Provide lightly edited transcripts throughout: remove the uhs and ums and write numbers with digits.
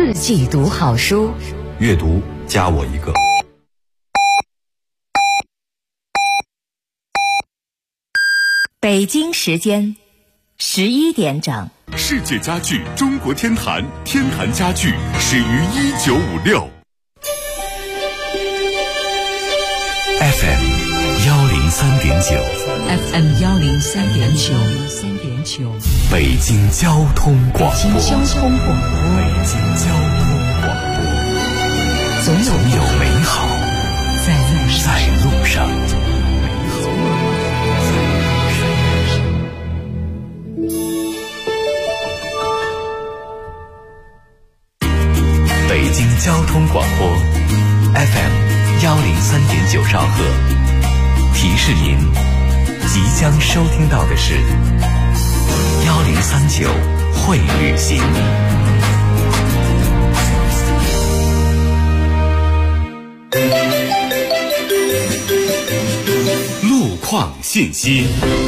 日记读好书， 阅读加我一个。 北京时间11点整。 世界家具中国天坛，天坛家具始于1956。 FM 103.9 FM 103.9， 北京交通广播。 北京交通广播，总有美好在路上。 北京交通广播 FM 103.9兆赫，提示您即将收听到的是1039会旅行。 路况信息。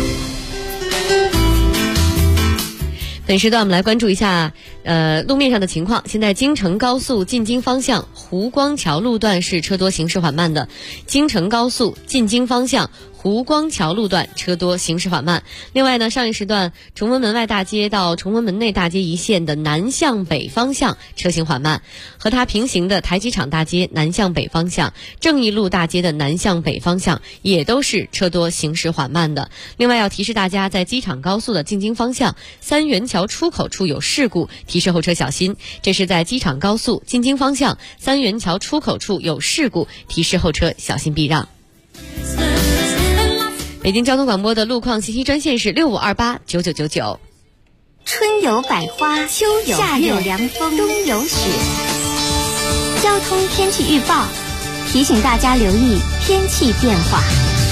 本时段我们来关注一下路面上的情况。现在京承高速进京方向湖光桥路段是车多行驶缓慢的，京承高速进京方向湖光桥路段车多行驶缓慢。另外呢，上一时段崇文门外大街到崇文门内大街一线的南向北方向车行缓慢，和它平行的台机场大街南向北方向、正义路大街的南向北方向也都是车多行驶缓慢的。另外要提示大家，在机场高速的进京方向三元桥出口处有事故，提示后车小心。这是在机场高速进京方向三元桥出口处有事故，提示后车小心避让。北京交通广播的路况信息专线是65289999。 春有百花，秋有夏有凉风，冬有雪。交通天气预报提醒大家留意天气变化。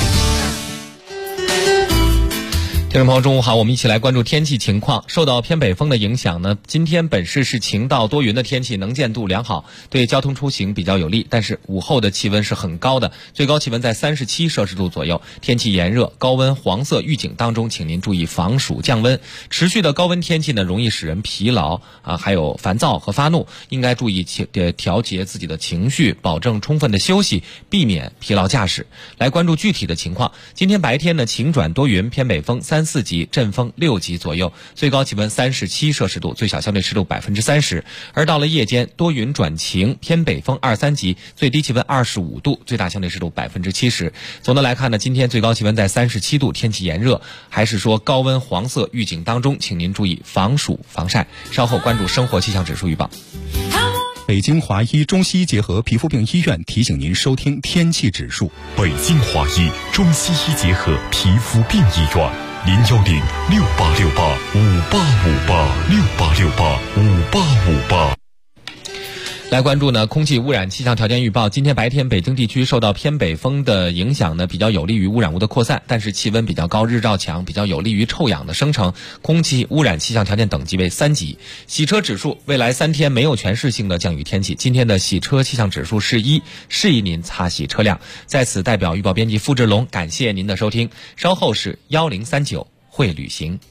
听众朋友中午好，我们一起来关注天气情况。受到偏北风的影响呢，今天本市是晴到多云的天气，能见度良好，对交通出行比较有利。但是午后的气温是很高的，最高气温在37摄氏度左右，天气炎热，高温黄色预警当中，请您注意防暑降温。持续的高温天气呢，容易使人疲劳还有烦躁和发怒，应该注意调节自己的情绪，保证充分的休息，避免疲劳驾驶。来关注具体的情况。今天白天呢，晴转多云，偏北风3、4级，阵风6级左右，最高气温37摄氏度，最小相对湿度30%。而到了夜间，多云转晴，偏北风2、3级，最低气温25度，最大相对湿度70%。总的来看呢，今天最高气温在37度，天气炎热，还是说高温黄色预警当中，请您注意防暑防晒。稍后关注生活气象指数预报。 北京华医中西医结合皮肤病医院提醒您收听天气指数。 北京华医中西医结合皮肤病医院，0868585858，68585858。 来关注呢空气污染气象条件预报。今天白天北京地区受到偏北风的影响呢，比较有利于污染物的扩散，但是气温比较高，日照强，比较有利于臭氧的生成，空气污染气象条件等级为3级。洗车指数，未来3天没有全市性的降雨天气，今天的洗车气象指数是1，适宜您擦洗车辆。在此代表预报编辑付志龙感谢您的收听，稍后是1039会旅行。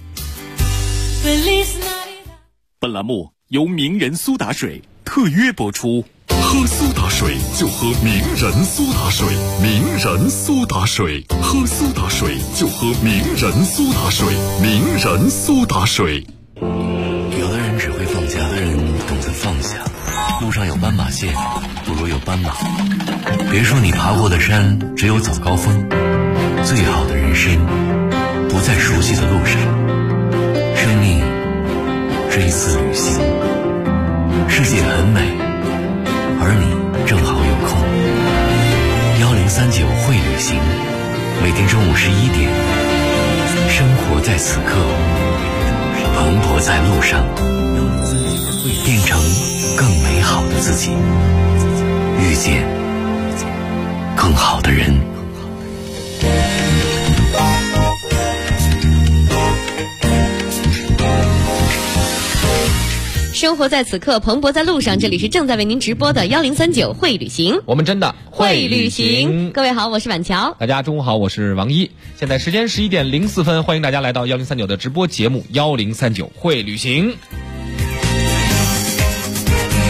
本栏目由名人苏打水特约播出。喝苏打水就喝名人苏打水，名人苏打水，喝苏打水就喝名人苏打水，名人苏打水。 有的人只会放假，有的人懂得放下。路上有斑马线，不如有斑马。别说你爬过的山只有早高峰，最好的人生不在熟悉的路上。生命是一次旅行，世界很美，而你正好有空。1039会旅行，每天中午11点，生活在此刻，蓬勃在路上，变成更美好的自己，遇见更好的人。 生活在此刻，蓬勃在路上。这里是正在为您直播的1039会旅行， 我们真的会旅行。各位好，我是婉乔。 大家中午好，我是王一。现在时间11点04分，欢迎大家来到1039的直播节目1039会旅行。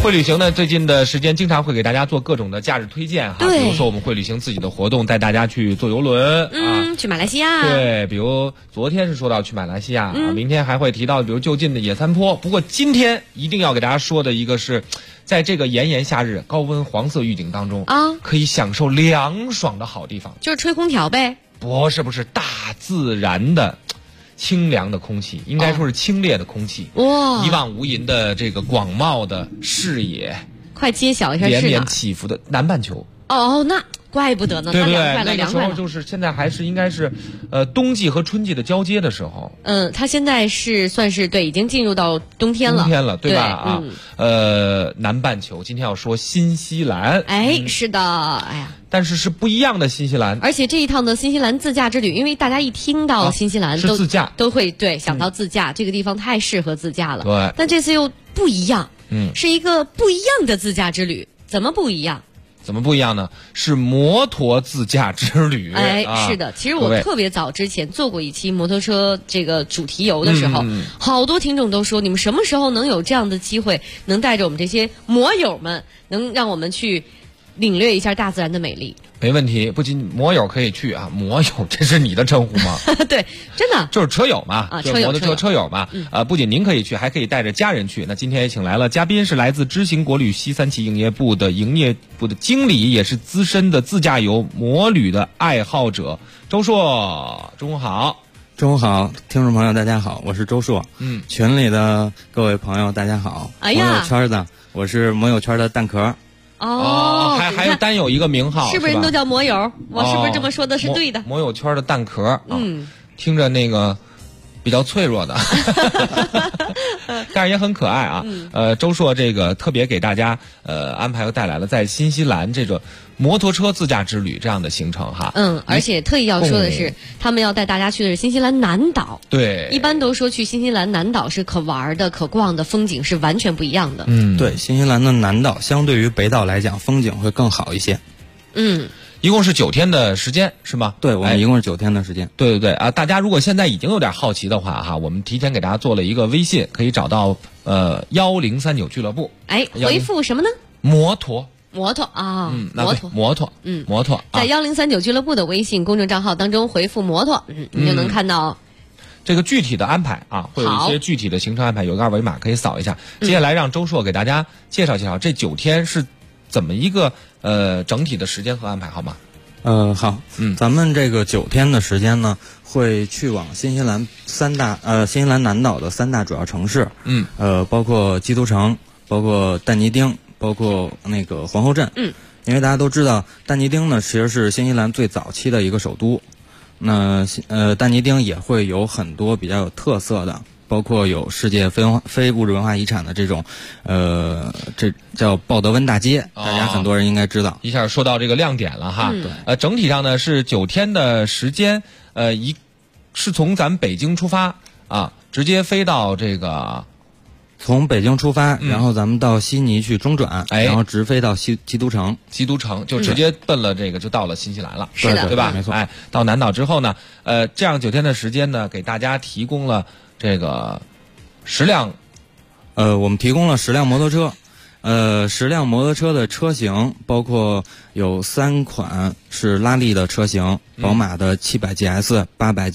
会旅行呢，最近的时间经常会给大家做各种的假日推荐哈， 对比如说我们会旅行自己的活动，带大家去坐游轮去马来西亚。 对，比如昨天是说到去马来西亚明天还会提到比如就近的野三坡。不过今天一定要给大家说的一个是，在这个炎炎夏日高温黄色预警当中可以享受凉爽的好地方， 就是吹空调呗。 不是大自然的清凉的空气，应该说是清冽的空气。 哇， 一望无垠的这个广袤的视野， 快揭晓一下是哪？ 连绵起伏的南半球。 哦，那怪不得呢， 对不对？ 那个时候就是现在还是应该是，冬季和春季的交接的时候。 它现在是算是对，已经进入到冬天了。 冬天了，对吧？南半球今天要说新西兰。 是的，哎呀。 但是不一样的新西兰， 而且这一趟的新西兰自驾之旅，因为大家一听到新西兰是自驾， 都会想到自驾，这个地方太适合自驾了。 对， 但这次又不一样，是一个不一样的自驾之旅。怎么不一样？ 怎么不一样呢？是摩托自驾之旅。 是的，其实我特别早之前做过一期摩托车这个主题游的时候，好多听众都说，你们什么时候能有这样的机会，能带着我们这些摩友们，能让我们去领略一下大自然的美丽。 没问题，不仅摩友可以去啊，摩友这是你的称呼吗？ 对，真的就是车友嘛， 车友摩托车车友嘛。不仅您可以去，还可以带着家人去。那今天也请来了嘉宾，是来自知行国旅西三旗营业部的经理，也是资深的自驾游摩旅的爱好者周硕。中午好。 中午好，听众朋友大家好，我是周硕。群里的各位朋友大家好。摩友圈的，我是摩友圈的蛋壳。 还有单有一个名号， 是不是人都叫摩友？我是不是这么说的是对的？ 摩友圈的蛋壳，听着那个比较脆弱的，但是也很可爱啊。周硕这个特别给大家安排和带来了在新西兰这个摩托车自驾之旅这样的行程哈。 而且特意要说的是，他们要带大家去的是新西兰南岛。 对， 一般都说去新西兰南岛是可玩的、可逛的，风景是完全不一样的。 对，新西兰的南岛相对于北岛来讲，风景会更好一些。 一共是9天的时间是吗？ 对，我们一共是9天的时间。 对啊，大家如果现在已经有点好奇的话哈，我们提前给大家做了一个微信，可以找到1039俱乐部。 回复什么呢？ 摩托啊， 摩托， 在1039俱乐部的微信公众账号当中回复摩托，你就能看到这个具体的安排啊，会有一些具体的行程安排，有个二维码可以扫一下。接下来让周硕给大家介绍介绍这9天是怎么一个整体的时间和安排，好吗？ 好，咱们这个9天的时间呢，会去往新西兰新西兰南岛的3大主要城市，包括基督城，包括但尼丁，包括那个皇后镇。因为大家都知道，但尼丁呢其实是新西兰最早期的一个首都。那但尼丁也会有很多比较有特色的，包括有世界非物质文化遗产的这种，这叫鲍德温大街，大家很多人应该知道。 一下说到这个亮点了哈。整体上呢是9天的时间，是从咱们北京出发啊，直接飞到这个。 从北京出发，然后咱们到悉尼去中转，然后直飞到基督城。 基督城就直接奔了这个，就到了新西兰了， 是的， 对吧？ 没错。 到南岛之后呢，这样9天的时间呢，给大家提供了这个10辆， 我们提供了10辆摩托车，10辆摩托车的车型包括有3款是拉力的车型，宝马的700 GS、800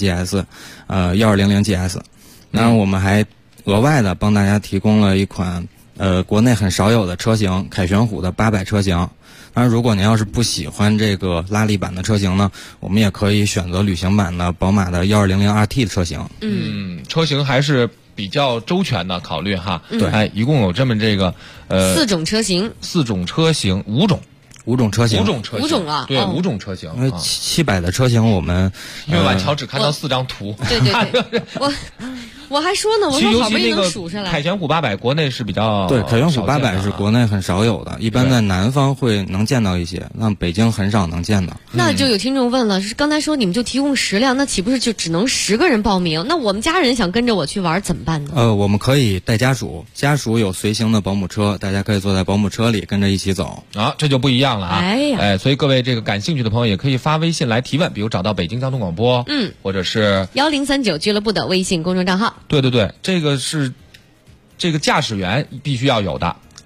GS、1200 GS，然后我们还额外的帮大家提供了一款国内很少有的车型，凯旋虎的800车型。当然如果您要是不喜欢这个拉力版的车型呢，我们也可以选择旅行版的宝马的1200 RT 的车型。 车型还是比较周全的考虑哈。 对， 一共有这么这个 4种车型 ，5种车型 ，5种车型 ，5种啊， 对，5种车型。 因为700的车型我们因为晚桥只看到4张图。 对，我还说呢，我说好不容易能数上来。 凯旋虎800国内是比较对，凯旋虎800是国内很少有的，一般在南方会能见到一些，那北京很少能见到。 那就有听众问了，刚才说你们就提供10辆，那岂不是就只能10个人报名？那我们家人想跟着我去玩怎么办呢？ 我们可以带家属，家属有随行的保姆车，大家可以坐在保姆车里跟着一起走。 这就不一样了啊！所以各位这个感兴趣的朋友也可以发微信来提问，比如找到北京交通广播，或者是 1039俱乐部的微信公众账号。 对，这个是这个驾驶员必须要有的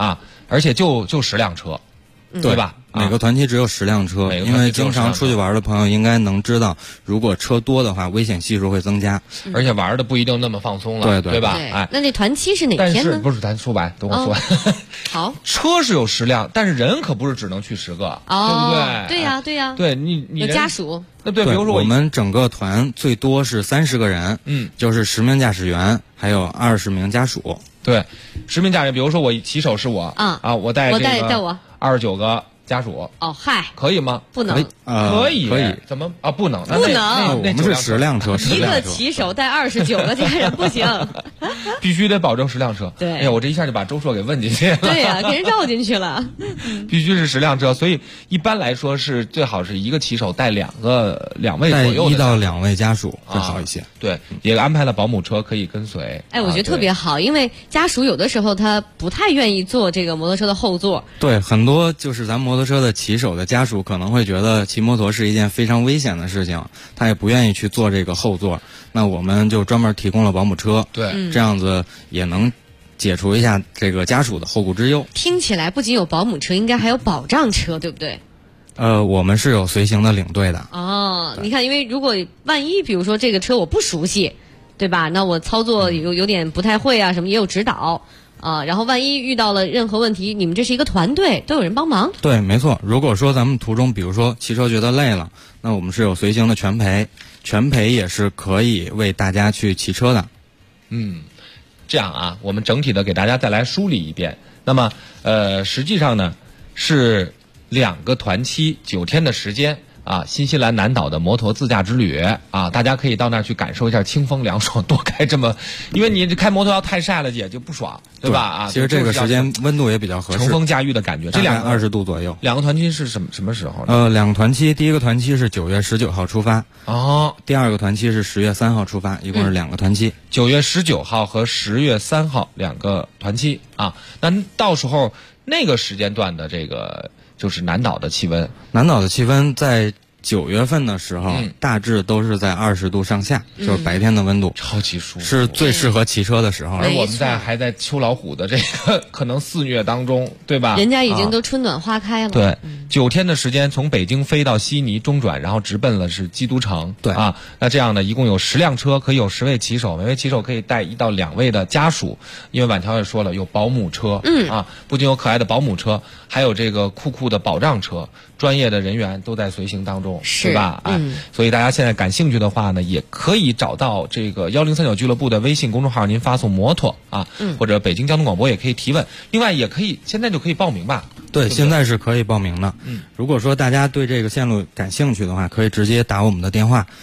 啊，而且就10辆车，对吧？ 每个团期只有10辆车，因为经常出去玩的朋友应该能知道，如果车多的话，危险系数会增加， 而且玩的不一定那么放松了，对吧？哎， 那这团期是哪天呢？ 但是不是咱说完，等我说完。 好， 车是有10辆，但是人可不是只能去10个，对不对？ 对呀，对呀。 对你有家属。 那对，比如说我们整个团最多是30个人，就是10名驾驶员，还有20名家属。 对，10名驾驶员，比如说我骑手是我我带我 29个家属。 哦，嗨， 可以吗？ 不能， 可以， 怎么啊？不能， 不能。 我们是10辆车， 一个骑手带29个家人不行， 必须得保证10辆车。 对， 哎呀，我这一下就把周硕给问进去了。 对呀，给人绕进去了。 必须是10辆车，所以一般来说是最好是一个骑手带2位左右的 1到2位家属会好一些。 对，也安排了保姆车可以跟随。 哎，我觉得特别好，因为家属有的时候他不太愿意坐这个摩托车的后座。 对，很多就是咱摩托车的骑手的家属可能会觉得骑摩托是一件非常危险的事情，他也不愿意去坐这个后座。那我们就专门提供了保姆车， 对， 这样子也能解除一下这个家属的后顾之忧。 听起来不仅有保姆车，应该还有保障车，对不对？ 我们是有随行的领队的。 哦，你看，因为如果万一比如说这个车我不熟悉，对吧？那我操作有点不太会啊，什么也有指导。然后万一遇到了任何问题，你们这是一个团队，都有人帮忙。 对，没错。如果说咱们途中，比如说骑车觉得累了，那我们是有随行的全陪，全陪也是可以为大家去骑车的。 这样啊，我们整体的给大家再来梳理一遍。那么，实际上呢，是2个团期9天的时间。新西兰南岛的摩托自驾之旅大家可以到那儿去感受一下清风凉爽，多开这么，因为你开摩托要太晒了也就不爽，对吧？ 其实这个时间温度也比较合适， 乘风驾驭的感觉。 这20度左右。 2个团期是什么时候呢 ？2个团期，第一个团期是9月19号出发，第二个团期是10月3号出发，一共是2个团期。 9月19号和10月3号2个团期那到时候那个时间段的这个就是南岛的气温， 在9月份的时候，大致都是在20度上下，就是白天的温度， 超级舒服， 是最适合骑车的时候。 而我们还在秋老虎的这个可能肆虐当中，对吧？ 人家已经都春暖花开了。 对，9天的时间从北京飞到悉尼中转，然后直奔了是基督城。 对那这样呢，一共有10辆车，可以有10位骑手，每位骑手可以带1到2位的家属。因为婉乔也说了，有保姆车，不仅有可爱的保姆车，还有这个酷的保障车，专业的人员都在随行当中。对吧？所以大家现在感兴趣的话呢，也可以找到这个1039俱乐部的微信公众号，您发送摩托或者北京交通广播也可以提问。另外也可以现在就可以报名吧？ 对，现在是可以报名的。如果说大家对这个线路感兴趣的话，可以直接打我们的电话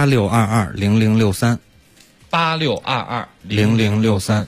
86220063 86220063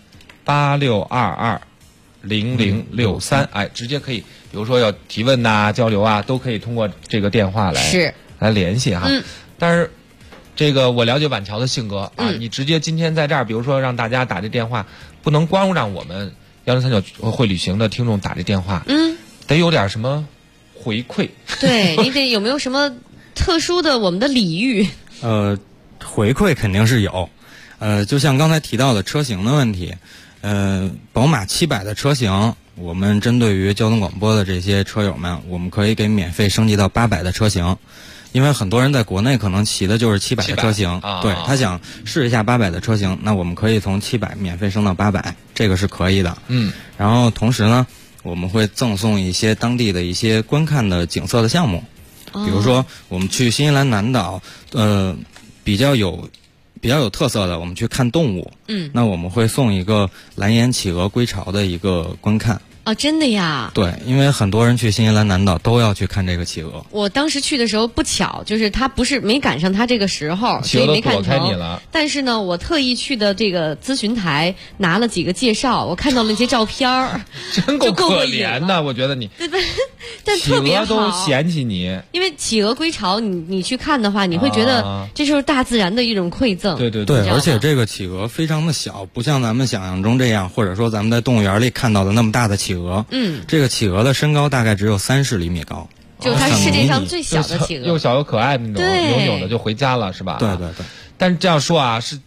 86220063，直接可以，比如说要提问交流都可以通过这个电话来联系哈。但是这个我了解婉乔的性格你直接今天在这儿，比如说让大家打这电话，不能光让我们1039会旅行的听众打这电话，得有点什么回馈。 对，你得有没有什么特殊的我们的礼遇？ 回馈肯定是有，就像刚才提到的车型的问题，宝马700的车型，我们针对于交通广播的这些车友们，我们可以给免费升级到800的车型。因为很多人在国内可能骑的就是700的车型，对，他想试一下800的车型，那我们可以从700免费升到800，这个是可以的。然后同时呢，我们会赠送一些当地的一些观看的景色的项目，比如说我们去新西兰南岛，比较有特色的，我们去看动物，那我们会送一个蓝眼企鹅归巢的一个观看。 真的呀？ 对，因为很多人去新西兰南岛都要去看这个企鹅。 我当时去的时候不巧，就是他没赶上他这个时候，所以没看成。但是呢，我特意去的这个咨询台拿了几个介绍，我看到了那些照片儿， 真够可怜的，我觉得你。 对吧？但特别好， 企鹅都嫌弃你。 因为企鹅归巢，你去看的话，你会觉得这就是大自然的一种馈赠。 对，而且这个企鹅非常的小，不像咱们想象中这样，或者说咱们在动物园里看到的那么大的企鹅。这个企鹅的身高大概只有30厘米高， 就是它世界上最小的企鹅， 又小又可爱那种，扭扭的就回家了，是吧？ 对。 但是这样说是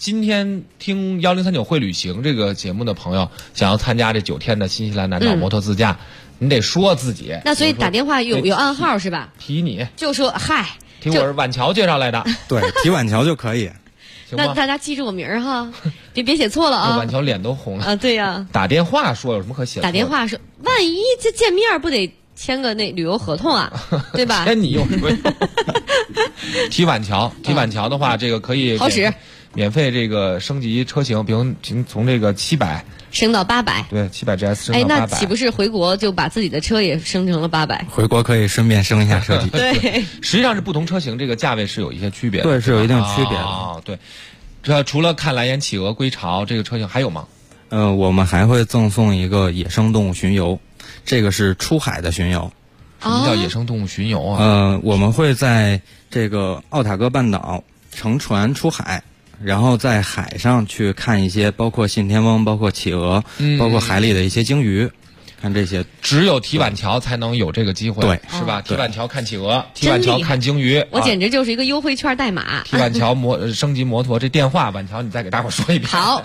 今天听1039会旅行这个节目的朋友，想要参加这9天的新西兰南岛摩托自驾，你得说自己。 那所以打电话有暗号是吧？ 提你就说嗨， 提我是晚桥介绍来的。 对，提晚桥就可以。 那大家记住我名儿哈，别写错了啊！ 晚桥脸都红了啊！对呀， 打电话说有什么可写的？ 打电话说，万一这见面不得签个那旅游合同啊，对吧？ 签你有什么用？提晚桥的话，这个可以好使， 免费这个升级车型，比如从这个700 升到800， 对，700 GS 升到800。 哎，那岂不是回国就把自己的车也升成了800？ 回国可以顺便升一下车体。 对， 实际上是不同车型这个价位是有一些区别的。 对，是有一定区别的。 哦，对。这除了看蓝眼企鹅、归巢这个车型还有吗？ 我们还会赠送一个野生动物巡游，这个是出海的巡游。 什么叫野生动物巡游啊？ 我们会在这个奥塔哥半岛乘船出海，然后在海上去看一些包括信天翁、包括企鹅、包括海里的一些鲸鱼。看这些， 只有提晚桥才能有这个机会， 对， 是吧？提晚桥看企鹅，提晚桥看鲸鱼， 我简直就是一个优惠券代码。 提晚桥升级摩托，这电话晚桥你再给大伙说一遍。 好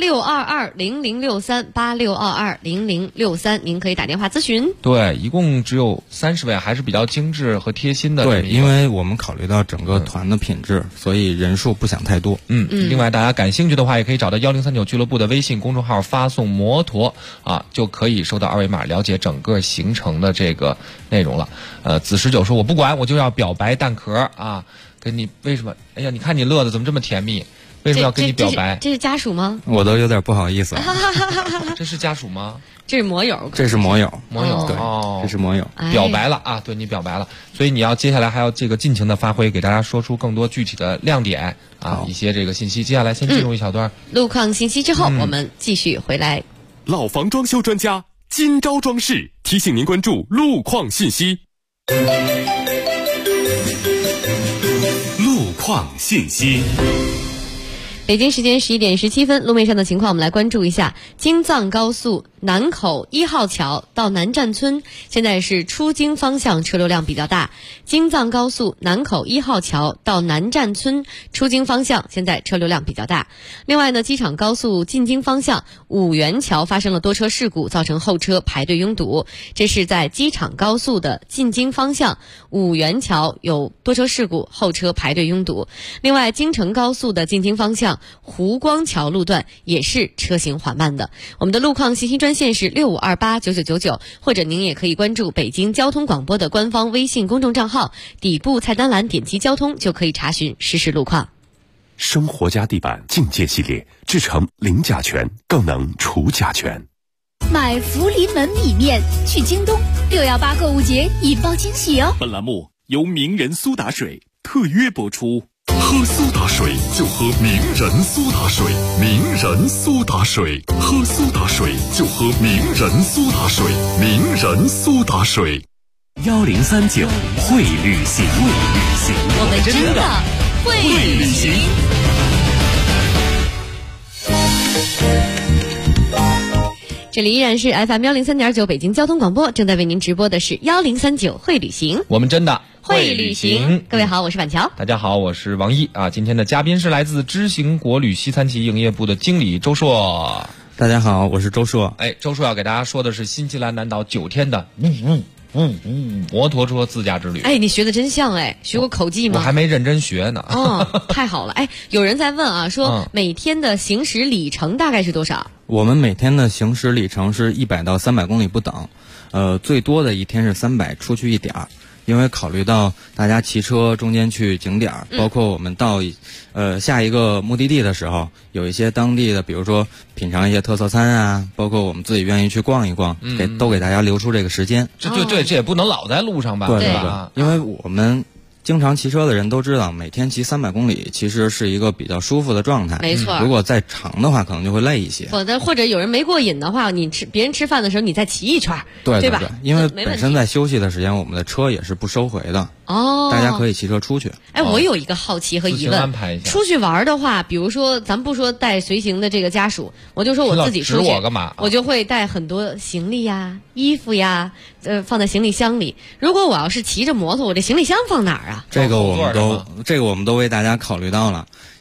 ，86220063，86220063，您可以打电话咨询。 对，一共只有30位，还是比较精致和贴心的。 对，因为我们考虑到整个团的品质，所以人数不想太多。 另外大家感兴趣的话，也可以找到1039俱乐部的微信公众号，发送摩托啊，就可以收到2维码，了解整个行程的这个内容了。子19说，我不管，我就要表白蛋壳啊！跟你为什么？哎呀，你看你乐的怎么这么甜蜜？为什么要跟你表白？ 这是家属吗？ 我都有点不好意思。 这是家属吗？ 这是摩友。 这是摩友。 摩友对，这是摩友。 表白了啊！对，你表白了，所以你要接下来还要这个尽情的发挥，给大家说出更多具体的亮点啊，一些这个信息。接下来先进入一小段路况信息之后，我们继续回来。 老房装修专家金招装饰提醒您关注路况信息。 路况信息。 北京时间11点17分，路面上的情况我们来关注一下。京藏高速南口1号桥到南站村，现在是出京方向车流量比较大。京藏高速南口1号桥到南站村出京方向现在车流量比较大。另外呢，机场高速进京方向五元桥发生了多车事故，造成后车排队拥堵。这是在机场高速的进京方向五元桥有多车事故，后车排队拥堵。另外，京承高速的进京方向湖光桥路段也是车行缓慢的。我们的路况信息专线是65289999，或者您也可以关注北京交通广播的官方微信公众账号，底部菜单栏点击交通就可以查询实时路况。 生活家地板境界系列，制成零甲醛，更能除甲醛。 买福临门米面去京东，618购物节引爆惊喜哦！ 本栏目由名人苏打水特约播出。喝苏打水就喝名人苏打水，名人苏打水，喝苏打水就喝名人苏打水，名人苏打水。 1039会旅行， 我们真的会旅行。 这里依然是 FM103.9 北京交通广播，正在为您直播的是1039会旅行， 我们真的会旅行。各位好，我是板桥。 大家好，我是王毅啊。今天的嘉宾是来自知行国旅西餐旗营业部的经理周硕。 大家好，我是周硕。 周硕要给大家说的是新西兰南岛9天的摩托车自驾之旅。 你学的真像学过口技吗？ 我还没认真学呢。 太好了。有人在问啊，说每天的行驶里程大概是多少？ 我们每天的行驶里程是100到300公里不等，最多的一天是300出去一点儿。因为考虑到大家骑车中间去景点，包括我们到下一个目的地的时候，有一些当地的，比如说品尝一些特色餐啊，包括我们自己愿意去逛一逛，都给大家留出这个时间。 这也不能老在路上吧？ 对，因为我们经常骑车的人都知道，每天骑300公里其实是一个比较舒服的状态。 没错， 如果再长的话，可能就会累一些。 或者有人没过瘾的话，别人吃饭的时候，你再骑一圈， 对吧？ 因为本身在休息的时间，我们的车也是不收回的。大家可以骑车出去。 我有一个好奇和疑问，出去玩的话，比如说咱不说带随行的这个家属，我就说我自己出去，我就会带很多行李呀、衣服呀，放在行李箱里。如果我要是骑着摩托，我这行李箱放哪儿啊？ 这个我们都为大家考虑到了。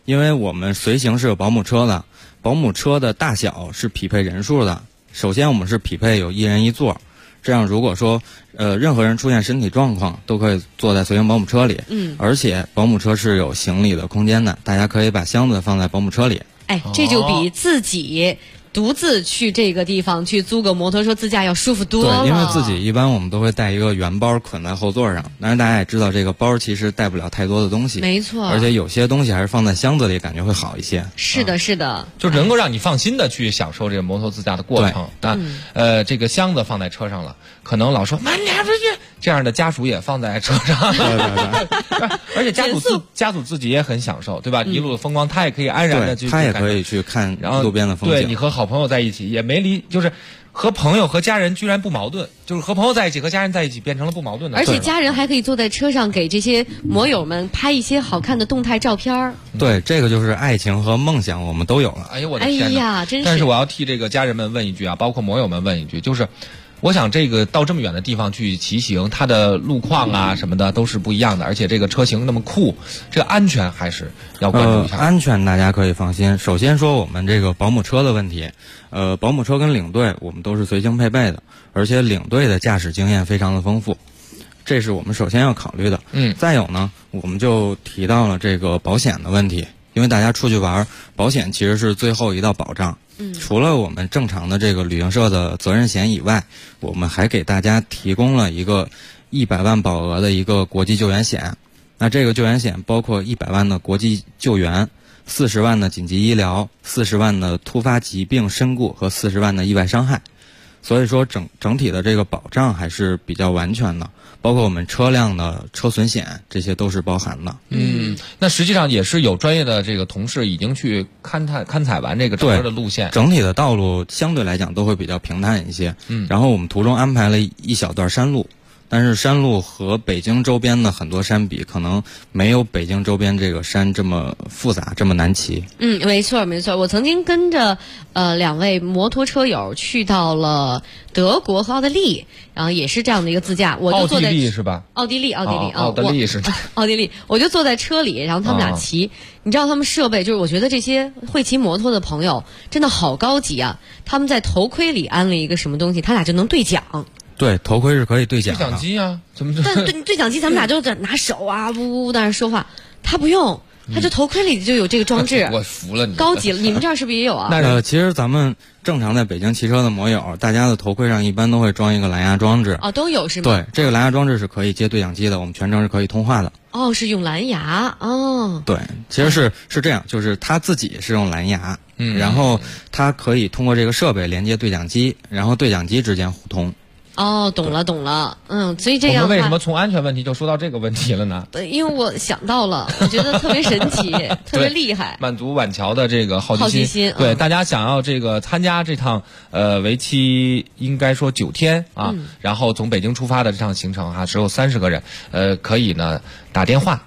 因为我们随行是有保姆车的，保姆车的大小是匹配人数的。首先我们是匹配有1人1座，这样如果说任何人出现身体状况，都可以坐在随行保姆车里。而且保姆车是有行李的空间的，大家可以把箱子放在保姆车里。 这就比自己独自去这个地方去租个摩托车自驾要舒服多了。 对，因为自己一般我们都会带一个圆包捆在后座上，当然大家也知道这个包其实带不了太多的东西， 没错， 而且有些东西还是放在箱子里感觉会好一些。 是的，是的， 就能够让你放心的去享受这个摩托自驾的过程。这个箱子放在车上了，可能老说慢点出去，这样的家属也放在车上，而且家属自己也很享受，对吧？一路的风光，他也可以安然的去， 他也可以去看路边的风景。 对，你和好朋友在一起也没就是和朋友和家人居然不矛盾，就是和朋友在一起和家人在一起变成了不矛盾的。 而且家人还可以坐在车上给这些摩友们拍一些好看的动态照片。 对，这个就是爱情和梦想我们都有了。 哎呦我的天哪， 真是！ 但是我要替这个家人们问一句啊，包括摩友们问一句，就是我想这个到这么远的地方去骑行，它的路况啊什么的都是不一样的，而且这个车型那么酷，这个安全还是要关注一下。 安全大家可以放心。首先说我们这个保姆车的问题，保姆车跟领队我们都是随行配备的，而且领队的驾驶经验非常的丰富，这是我们首先要考虑的。再有呢，我们就提到了这个保险的问题，因为大家出去玩，保险其实是最后一道保障。除了我们正常的这个旅行社的责任险以外，我们还给大家提供了一个100万保额的一个国际救援险。那这个救援险包括100万的国际救援、40万的紧急医疗、40万的突发疾病身故和40万的意外伤害。所以说整体的这个保障还是比较完全的，包括我们车辆的车损险，这些都是包含的。 那实际上也是有专业的这个同事已经去勘采完这个整个的路线， 整体的道路相对来讲都会比较平坦一些。然后我们途中安排了一小段山路，但是山路和北京周边的很多山比，可能没有北京周边这个山这么复杂，这么难骑。 没错没错。我曾经跟着2位摩托车友去到了德国和奥地利，然后也是这样的一个自驾。我就坐在奥地利是吧？ 奥地利是奥地利， 我就坐在车里，然后他们俩骑。你知道他们设备，就是我觉得这些会骑摩托的朋友真的好高级啊！他们在头盔里安了一个什么东西，他俩就能对讲。 对，头盔是可以对讲的。 对讲机啊，怎么？ 但对讲机，咱们俩就在拿手啊，呜呜在那说话。他不用，他就头盔里就有这个装置。 我服了你， 高级了。你们这儿是不是也有啊？ 其实咱们正常在北京骑车的摩友，大家的头盔上一般都会装一个蓝牙装置。 都有是吗？ 对，这个蓝牙装置是可以接对讲机的，我们全程是可以通话的。 是用蓝牙对，其实是这样，就是他自己是用蓝牙，然后他可以通过这个设备连接对讲机，然后对讲机之间互通。 懂了。所以这样。 我们为什么从安全问题就说到这个问题了呢？ 因为我想到了，我觉得特别神奇，特别厉害， 满足晚桥的这个好奇心。对，大家想要这个参加这趟为期应该说9天啊，然后从北京出发的这趟行程只有30个人，可以呢打电话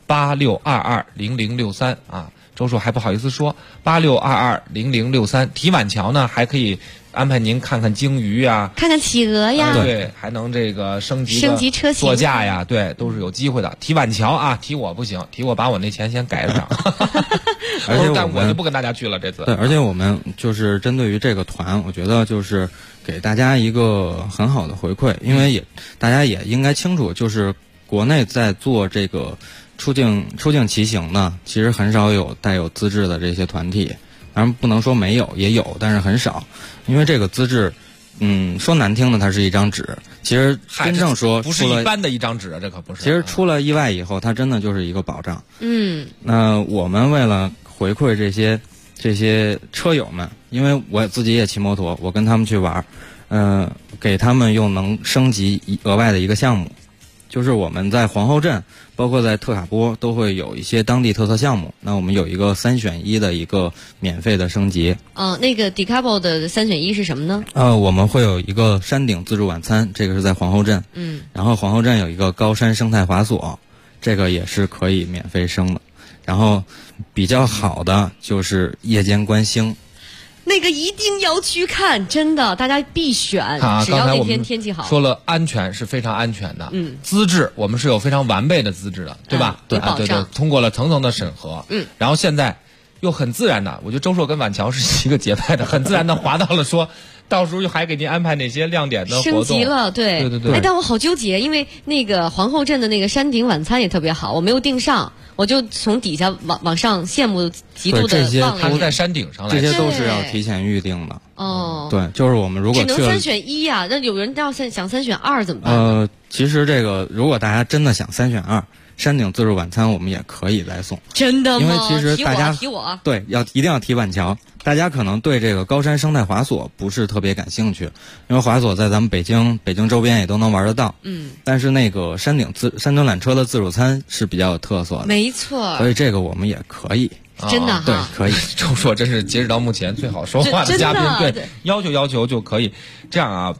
86220063周叔还不好意思说86220063，提晚桥呢还可以安排您看看鲸鱼啊， 看看企鹅呀， 对，还能这个升级车型座驾呀，对，都是有机会的。提晚桥提我不行，提我把我那钱先改上。 而且我就不跟大家去了这次。 对，而且我们就是针对于这个团，我觉得就是给大家一个很好的回馈，因为大家也应该清楚，就是国内在做这个出境骑行呢，其实很少有带有资质的这些团体。当然不能说没有，也有，但是很少。因为这个资质，说难听的，它是一张纸。其实真正说不是一般的一张纸，这可不是。 其实出了意外以后，它真的就是一个保障。那我们为了回馈这些车友们，因为我自己也骑摩托，我跟他们去玩，给他们又能升级额外的一个项目。就是我们在皇后镇，包括在特卡波都会有一些当地特色项目。那我们有一个3选1的一个免费的升级。 那个 Decabo 的3选1是什么呢？ 我们会有一个山顶自助晚餐，这个是在皇后镇。然后皇后镇有一个高山生态滑索，这个也是可以免费升的。然后比较好的就是夜间观星。 那个一定要去看，真的，大家必选。只要那天天气好。 说了安全是非常安全的，资质我们是有非常完备的资质的，对吧？ 对，保障， 通过了层层的审核，然后现在又很自然的，我觉得周硕跟晚桥是一个节拍的，很自然的滑到了说。到时候还给您安排哪些亮点的活动？ 升级了，对。哎，但我好纠结，因为那个皇后镇的那个山顶晚餐也特别好，我没有订上，我就从底下往上羡慕极度的望了。 它是在山顶上来， 这些都是要提前预定的。 哦， 对，就是我们如果只能3选1呀，那有人要想3选2怎么办？ 其实这个如果大家真的想3选2。山顶自助晚餐我们也可以来送， 真的吗？ 因为其实大家提我对一定要提晚桥。大家可能对这个高山生态滑索不是特别感兴趣，因为滑索在咱们北京周边也都能玩得到。但是那个山顶缆车的自助餐是比较有特色的， 没错。 所以这个我们也可以。 真的对，可以。 周硕真是截止到目前最好说话的嘉宾，对，要求就可以。这样啊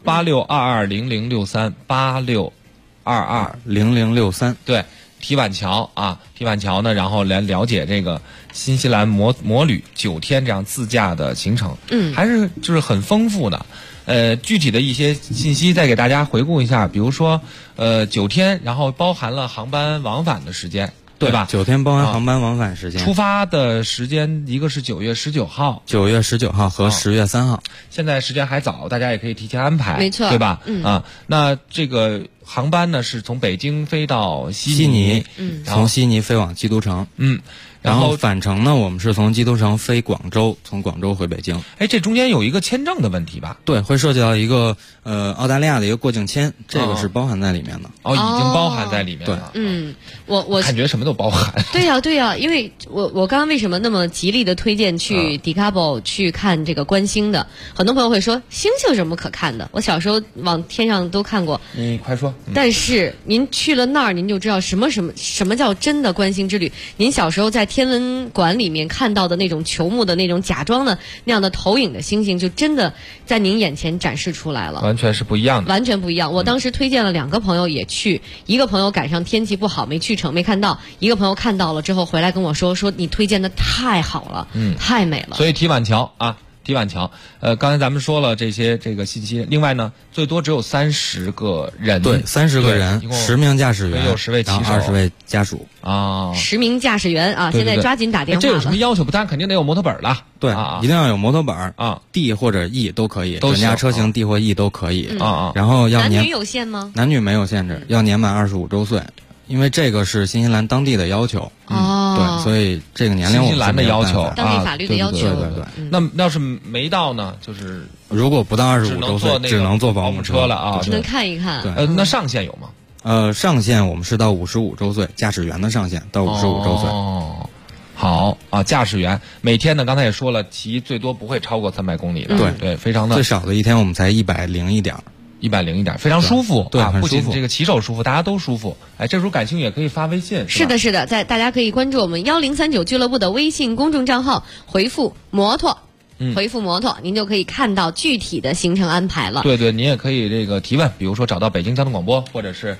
，86220063，86220063，对。提碗桥呢，然后来了解这个新西兰摩旅9天这样自驾的行程，还是就是很丰富的。具体的一些信息再给大家回顾一下，比如说9天，然后包含了航班往返的时间，对吧 ？9天包含航班往返时间。 出发的时间一个是9月19号 ，9月19号和10月3号。 现在时间还早，大家也可以提前安排， 没错， 对吧？那这个航班呢是从北京飞到悉尼， 从悉尼飞往基督城，然后返程呢，我们是从基督城飞广州，从广州回北京。 哎，这中间有一个签证的问题吧？ 对，会涉及到一个澳大利亚的一个过境签，这个是包含在里面的。 已经包含在里面了。 我感觉什么都包含。 对呀，因为我刚刚为什么那么极力的推荐去迪卡波去看这个观星的？很多朋友会说星星有什么可看的？我小时候往天上都看过。 你快说。 但是您去了那儿，您就知道什么叫真的观星之旅。您小时候在天文馆里面看到的那种球幕的那种假装的那样的投影的星星，就真的在您眼前展示出来了， 完全是不一样的， 完全不一样。我当时推荐了2个朋友也去，一个朋友赶上天气不好没去成没看到，一个朋友看到了之后回来跟我说你推荐的太好了，太美了。 所以提碗桥啊。提碗桥，刚才咱们说了这个信息。另外呢，最多只有30个人， 对，30个人，10名驾驶员， 有10位骑手 ，20位家属啊 ，10名驾驶员啊，现在抓紧打电话。 这有什么要求？不但肯定得有摩托本了， 对，一定要有摩托本啊 ，D 或者 E 都可以，转驾车型 D 或 E 都可以啊。然后要男女有限吗？ 男女没有限制，要年满25周岁。因为这个是新西兰当地的要求，对，所以这个年龄新西兰的要求， 当地法律的要求， 对。 那要是没到呢？就是如果不到25周岁，只能坐保姆车了啊， 只能看一看。 对， 那上限有吗？ 上限我们是到55周岁，驾驶员的上限到55周岁。 哦，好啊，驾驶员每天呢，刚才也说了，骑最多不会超过300公里的，对，非常的最少的一天我们才101点。 101点，非常舒服， 对， 不仅这个骑手舒服，大家都舒服。哎，这时候感兴趣也可以发微信。 是的，大家可以关注我们1039俱乐部的微信公众账号，回复摩托，您就可以看到具体的行程安排了。 对，您也可以这个提问，比如说找到北京交通广播，或者是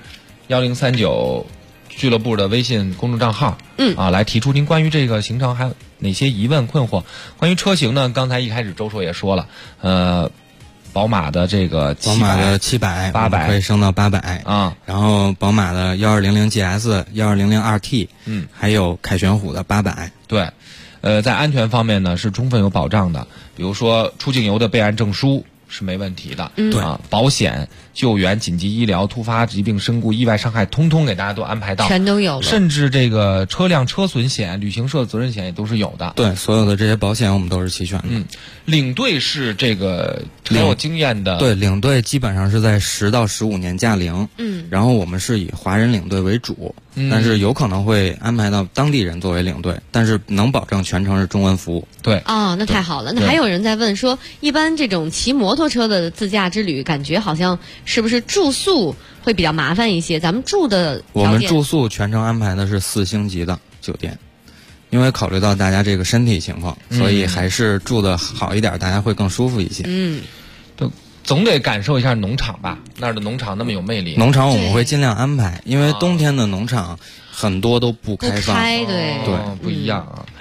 1039俱乐部的微信公众账号，来提出您关于这个行程还有哪些疑问困惑。关于车型呢，刚才一开始周硕也说了，宝马的这个 700、800可以升到800 啊， 然后宝马的1200 GS、1200 2T，还有凯旋虎的800。 对，在安全方面呢是充分有保障的，比如说出境游的备案证书是没问题的， 对啊，保险、救援、紧急医疗、突发疾病、身故、意外伤害，通通给大家都安排到， 全都有了。 甚至这个车辆车损险、旅行社责任险也都是有的。 对，所有的这些保险我们都是齐全的。 领队是这个很有经验的。 对，领队基本上是在10到15年驾龄。然后我们是以华人领队为主，但是有可能会安排到当地人作为领队，但是能保证全程是中文服务。 对。 那太好了。那还有人在问说，一般这种骑摩托车的自驾之旅，感觉好像是不是住宿会比较麻烦一些？咱们住的我们住宿全程安排的是4星级的酒店，因为考虑到大家这个身体情况，所以还是住的好一点，大家会更舒服一些。 总得感受一下农场吧，那儿的农场那么有魅力。 农场我们会尽量安排，因为冬天的农场很多都不开放， 对， 不一样啊。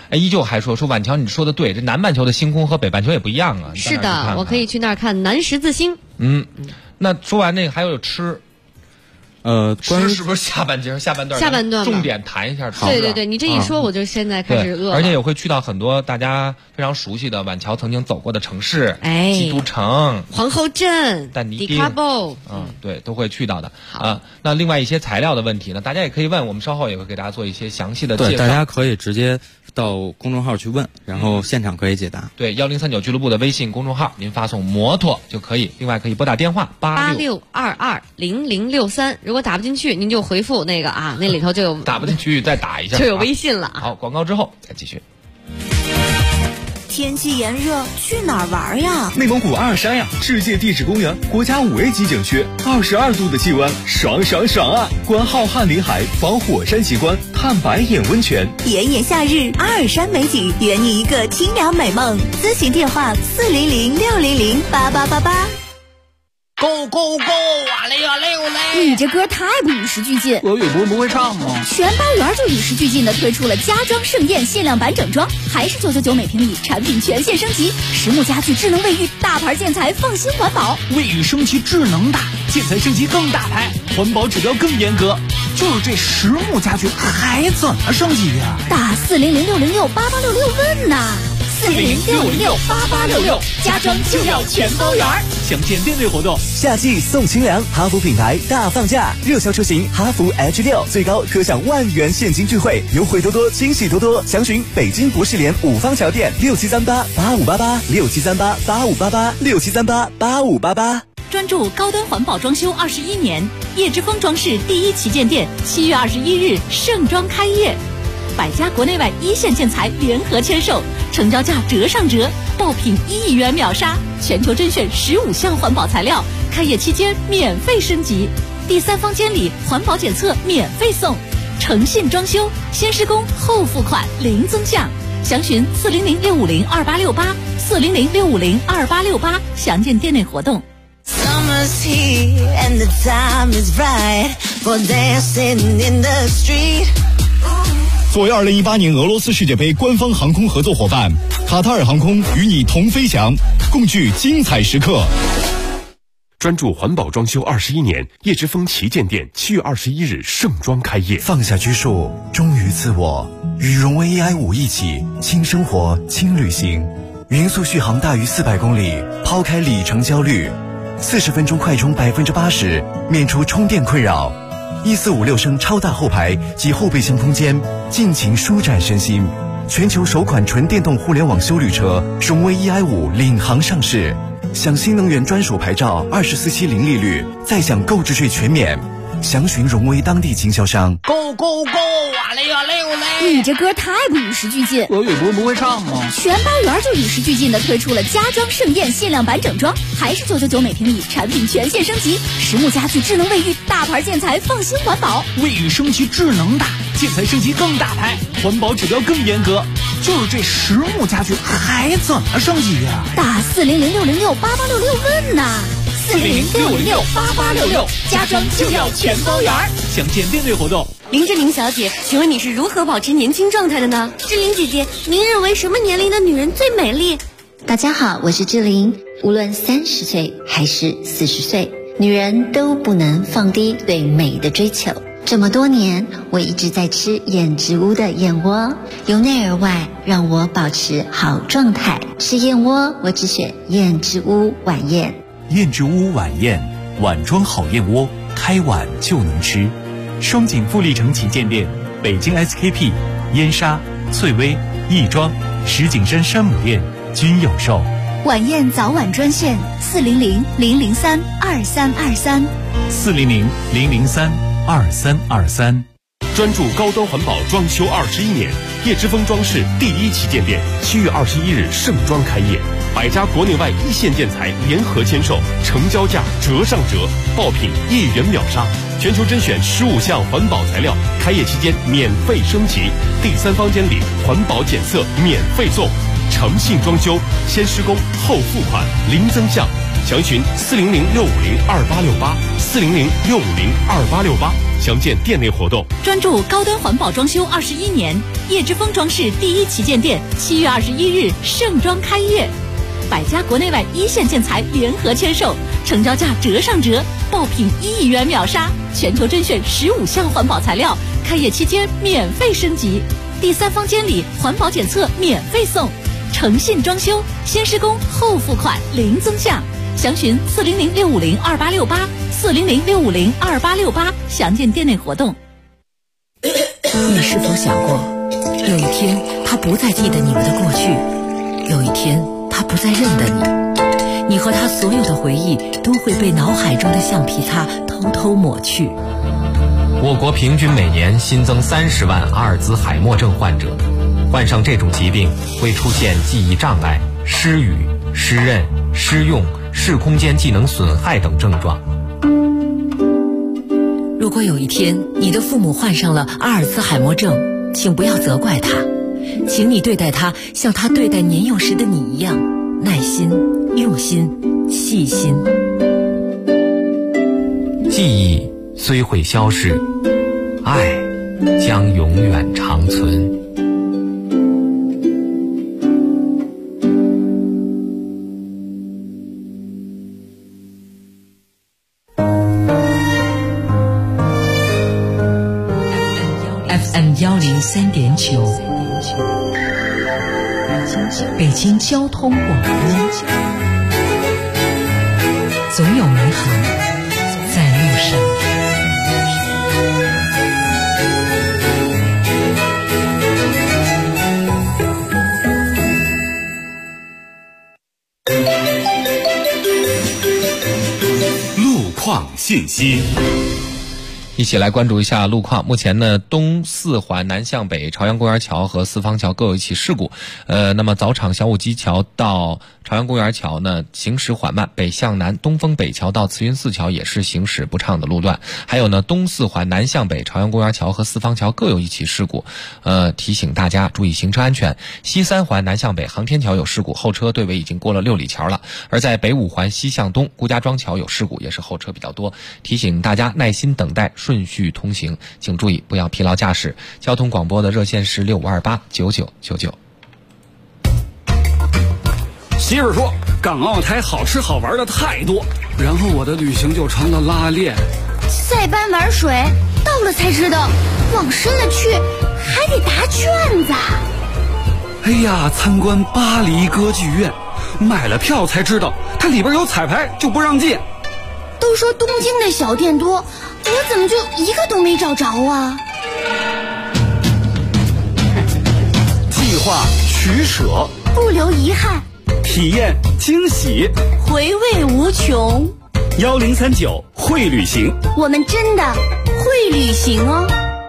依旧还说晚桥，你说的对，这南半球的星空和北半球也不一样啊。 是的，我可以去那儿看南十字星。 那说完那个还有吃。 关于是不是下半段重点谈一下？ 对，你这一说，我就现在开始饿了。 而且也会去到很多大家非常熟悉的晚桥曾经走过的城市，基督城、 皇后镇、 但尼丁、 迪卡波， 对，都会去到的。那另外一些材料的问题呢，大家也可以问，我们稍后也会给大家做一些详细的介绍。 对，大家可以直接到公众号去问，然后现场可以解答。 对，1039俱乐部的微信公众号，您发送摩托就可以。另外可以拨打电话 86220063。如果打不进去，您就回复那个那里头就有。 打不进去再打一下， 就有微信了。 好，广告之后再继续。 天气炎热，去哪儿玩呀？ 内蒙古阿尔山呀，世界地质公园，国家5A级景区，22度的气温，爽爽爽啊！观浩瀚林海，访火山奇观，探白眼温泉。 炎炎夏日，阿尔山美景，圆你一个清凉美梦。咨询电话400-600-8888。 Go go go！ 哇嘞哇嘞哇嘞！ 你这歌太不与时俱进。 俄语不会唱吗？ 全包圆就与时俱进的推出了家装盛宴限量版整装，还是999每平米，产品全线升级，实木家具、智能卫浴，大牌建材，放心环保。 卫浴升级智能大，建材升级更大牌，环保指标更严格。就是这实木家具还怎么升级呀？ 打400-606-8866问呐。400-606-8866，家装就要全包圆。 详见店内活动。 夏季送清凉，哈弗品牌大放价，热销车型哈弗 H6最高可享1万元现金钜惠，优惠多多，惊喜多多。详询北京博士联5方桥店6738-8588，6738-8588，6738-8588。 专注高端环保装修21年，叶之峰装饰第1旗舰店7月21日盛装开业。百家国内外一线建材联合签售，成交价折上折，爆品1亿元秒杀，全球甄选15项环保材料，开业期间免费升级，第3方监理环保检测免费送，诚信装修，先施工后付款零增项。详询400-650-2868，400-650-2868，详见店内活动。 Summer's here and the time is right for dancing in the street。 作为2018年俄罗斯世界杯官方航空合作伙伴，卡塔尔航空与你同飞翔，共聚精彩时刻。 专注环保装修21年，叶之峰旗舰店7月21日盛装开业。 放下拘束，忠于自我，与荣威 AI5一起轻生活、轻旅行，匀速续航大于400公里，抛开里程焦虑，40分钟快充80%，免除充电困扰。1456升超大后排及后备箱空间，尽情舒展身心。全球首款纯电动互联网休旅车荣威 EI5领航上市，享新能源专属牌照，24期零利率，再享购置税全免。详询荣威当地经销商。 Go go go！ 哇嘞哇嘞哇嘞！ 你这歌太不与时俱进。 俄语不会唱吗？ 全包圆就与时俱进的推出了家装盛宴限量版整装，还是999每平米，产品全线升级，实木家具、智能卫浴，大牌建材，放心环保。 卫浴升级智能大，建材升级更大牌，环保指标更严格。就是这实木家具还怎么升级呀？ 打400-606-8866问呐。400-606-8866，家装就要全包圆。 详见店内活动。 林志玲小姐，请问你是如何保持年轻状态的呢？ 志玲姐姐，您认为什么年龄的女人最美丽？大家好，我是志玲。无论30岁还是40岁，女人都不能放低对美的追求。这么多年，我一直在吃燕之屋的燕窝，由内而外让我保持好状态。吃燕窝，我只选燕之屋晚宴。 燕之屋晚宴，碗装好燕窝，开碗就能吃。双井富力城旗舰店、北京 SKP、燕莎、翠微、亦庄、石景山山姆店均有售。 晚宴早晚专线400-003-2323 400-003-2323。 专注高端环保装修21年，叶之峰装饰第1旗舰店7月21日盛装开业，百家国内外一线建材联合签售，成交价折上折，爆品1亿元秒杀，全球甄选15项环保材料，开业期间免费升级，第3方监理环保检测免费送，诚信装修，先施工后付款零增项。详询400-650-2868，400-650-2868， 详见店内活动。 专注高端环保装修21年，叶之峰装饰第一旗舰店7月21日盛装开业，百家国内外一线建材联合签售，成交价折上折，爆品1亿元秒杀，全球甄选15项环保材料，开业期间免费升级，第3方监理环保检测免费送，诚信装修，先施工后付款零增项，详询400-650-2868 400-650-2868，详见店内活动。 你是否想过，有一天他不再记得你们的过去，有一天他不再认得你，你和他所有的回忆都会被脑海中的橡皮擦偷偷抹去。 我国平均每年新增30万阿尔兹海默症患者，患上这种疾病会出现记忆障碍、失语、失认、失用、视空间技能损害等症状。 如果有一天你的父母患上了阿尔兹海默症，请不要责怪他，请你对待他像他对待年幼时的你一样，耐心、用心、细心。 记忆虽会消逝，爱将永远长存。 103.9，北京交通广播，总有美好在路上。 路况信息。 一起来关注一下路况。目前呢，东四环南向北朝阳公园桥和四方桥各有一起事故。那么早场小武基桥到朝阳公园桥呢行驶缓慢，北向南东风北桥到慈云寺桥也是行驶不畅的路段。还有呢，东四环南向北朝阳公园桥和四方桥各有一起事故。提醒大家注意行车安全。西三环南向北航天桥有事故，后车队尾已经过了六里桥了。而在北五环西向东顾家庄桥有事故，也是后车比较多。提醒大家耐心等待，顺序通行，请注意不要疲劳驾驶。交通广播的热线是65289999。 媳妇说港澳台好吃好玩的太多，然后我的旅行就成了拉练。 塞班玩水，到了才知道，往深了去还得答卷子。 哎呀，参观巴黎歌剧院，买了票才知道它里边有彩排，就不让进。 都说东京的小店多，我怎么就一个都没找着啊？ 计划取舍， 不留遗憾， 体验惊喜， 回味无穷。 1039会旅行， 我们真的会旅行哦。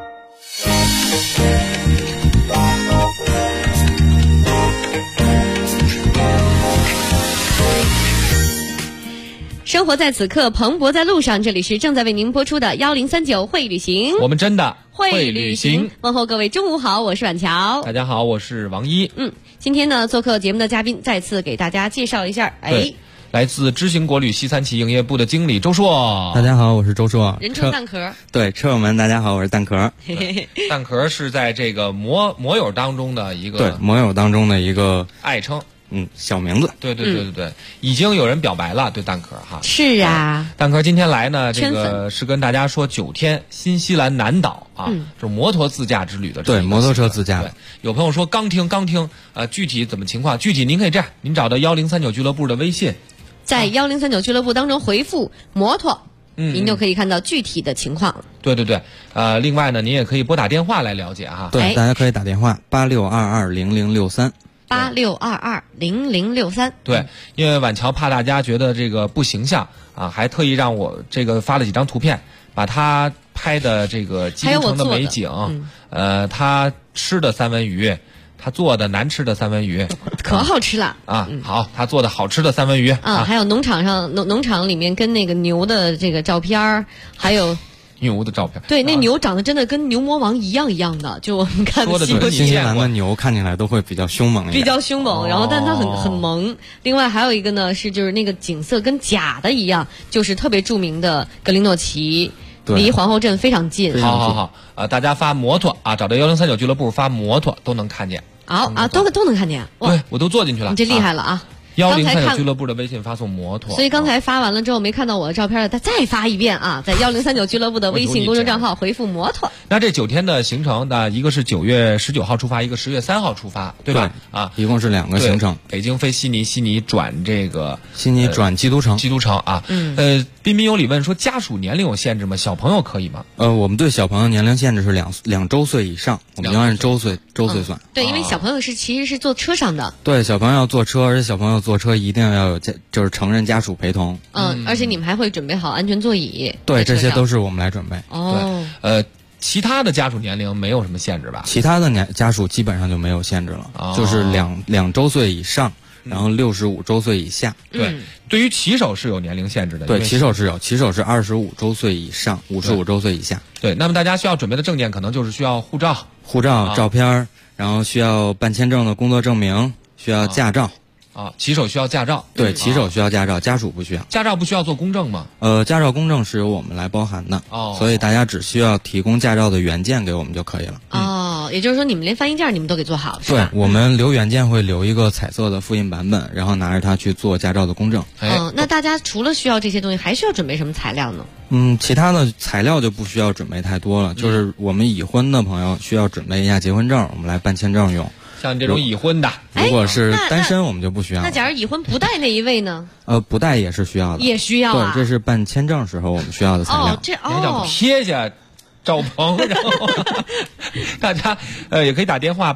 生活在此刻，蓬勃在路上。这里是正在为您播出的1039会旅行， 我们真的会旅行。 问候各位中午好，我是婉乔。 大家好，我是王一。 今天呢，做客节目的嘉宾再次给大家介绍一下。 来自知行国旅西三旗营业部的经理周硕。 大家好，我是周硕。 人称蛋壳。 对，车友们大家好，我是蛋壳。 蛋壳是在这个摩友当中的一个， 对，摩友当中的一个爱称。 小名字。 对，已经有人表白了，对蛋壳哈。 是啊， 蛋壳今天来呢，这个是跟大家说9天新西兰南岛啊，是摩托自驾之旅的。 对，摩托车自驾。 对，有朋友说刚听，具体怎么情况？具体您可以这样，您找到1039俱乐部的微信， 在1039俱乐部当中回复摩托，您就可以看到具体的情况。 对，另外呢，您也可以拨打电话来了解哈。 对，大家可以打电话86220063。 86220063。 对，因为婉乔怕大家觉得这个不形象啊，还特意让我这个发了几张图片，把他拍的这个基督城的美景，他吃的三文鱼，他做的难吃的三文鱼， 可好吃了啊！好，他做的好吃的三文鱼啊，还有农场里面跟那个牛的这个照片，还有。 牛的照片， 对，那牛长得真的跟牛魔王一样的，就我们看新西兰的牛看起来都会比较凶猛一点， 比较凶猛，然后但它很萌。另外还有一个呢，就是那个景色跟假的一样，就是特别著名的格林诺奇离皇后镇非常近。 好，大家发摩托啊，找到1039俱乐部发摩托都能看见。 都能看见。 对，我都坐进去了。 你这厉害了啊 ！1039俱乐部的微信发送摩托。 所以刚才发完了之后没看到我的照片的，再发一遍啊，在1039俱乐部的微信公众账号回复摩托。 那这9天的行程呢，一个是9月19号出发，一个10月3号出发，对吧？ 一共是2个行程。 北京飞悉尼，悉尼转这个悉尼转基督城。 基督城啊。彬彬有礼问说，家属年龄有限制吗？小朋友可以吗？ 我们对小朋友年龄限制是2周岁以上，我们要按周岁算。 对，因为小朋友其实是坐车上的。 对，小朋友要坐车，而且小朋友坐车一定要有就是成人家属陪同。 而且你们还会准备好安全座椅。 对，这些都是我们来准备。 对，其他的家属年龄没有什么限制吧？ 其他的家属基本上就没有限制了，就是2周岁以上，然后65周岁以下。 对，对于骑手是有年龄限制的。 对，骑手是25周岁以上，55周岁以下。 对，那么大家需要准备的证件可能就是需要护照、 照片，然后需要办签证的工作证明，需要驾照。 骑手需要驾照。 对，骑手需要驾照，家属不需要。 驾照不需要做公证吗？ 驾照公证是由我们来包含的。所以大家只需要提供驾照的原件给我们就可以了。 也就是说你们连翻译件你们都给做好，是吧？ 对，我们留原件会留一个彩色的复印版本，然后拿着它去做驾照的公证。 那大家除了需要这些东西，还需要准备什么材料呢？ 其他的材料就不需要准备太多了，就是我们已婚的朋友需要准备一下结婚证，我们来办签证用。 像这种已婚的， 如果是单身我们就不需要。 那假如已婚不带那一位呢？ 不带也是需要的。 也需要啊。 对，这是办签证时候我们需要的材料。 人家撇下赵鹏，然后大家也可以打电话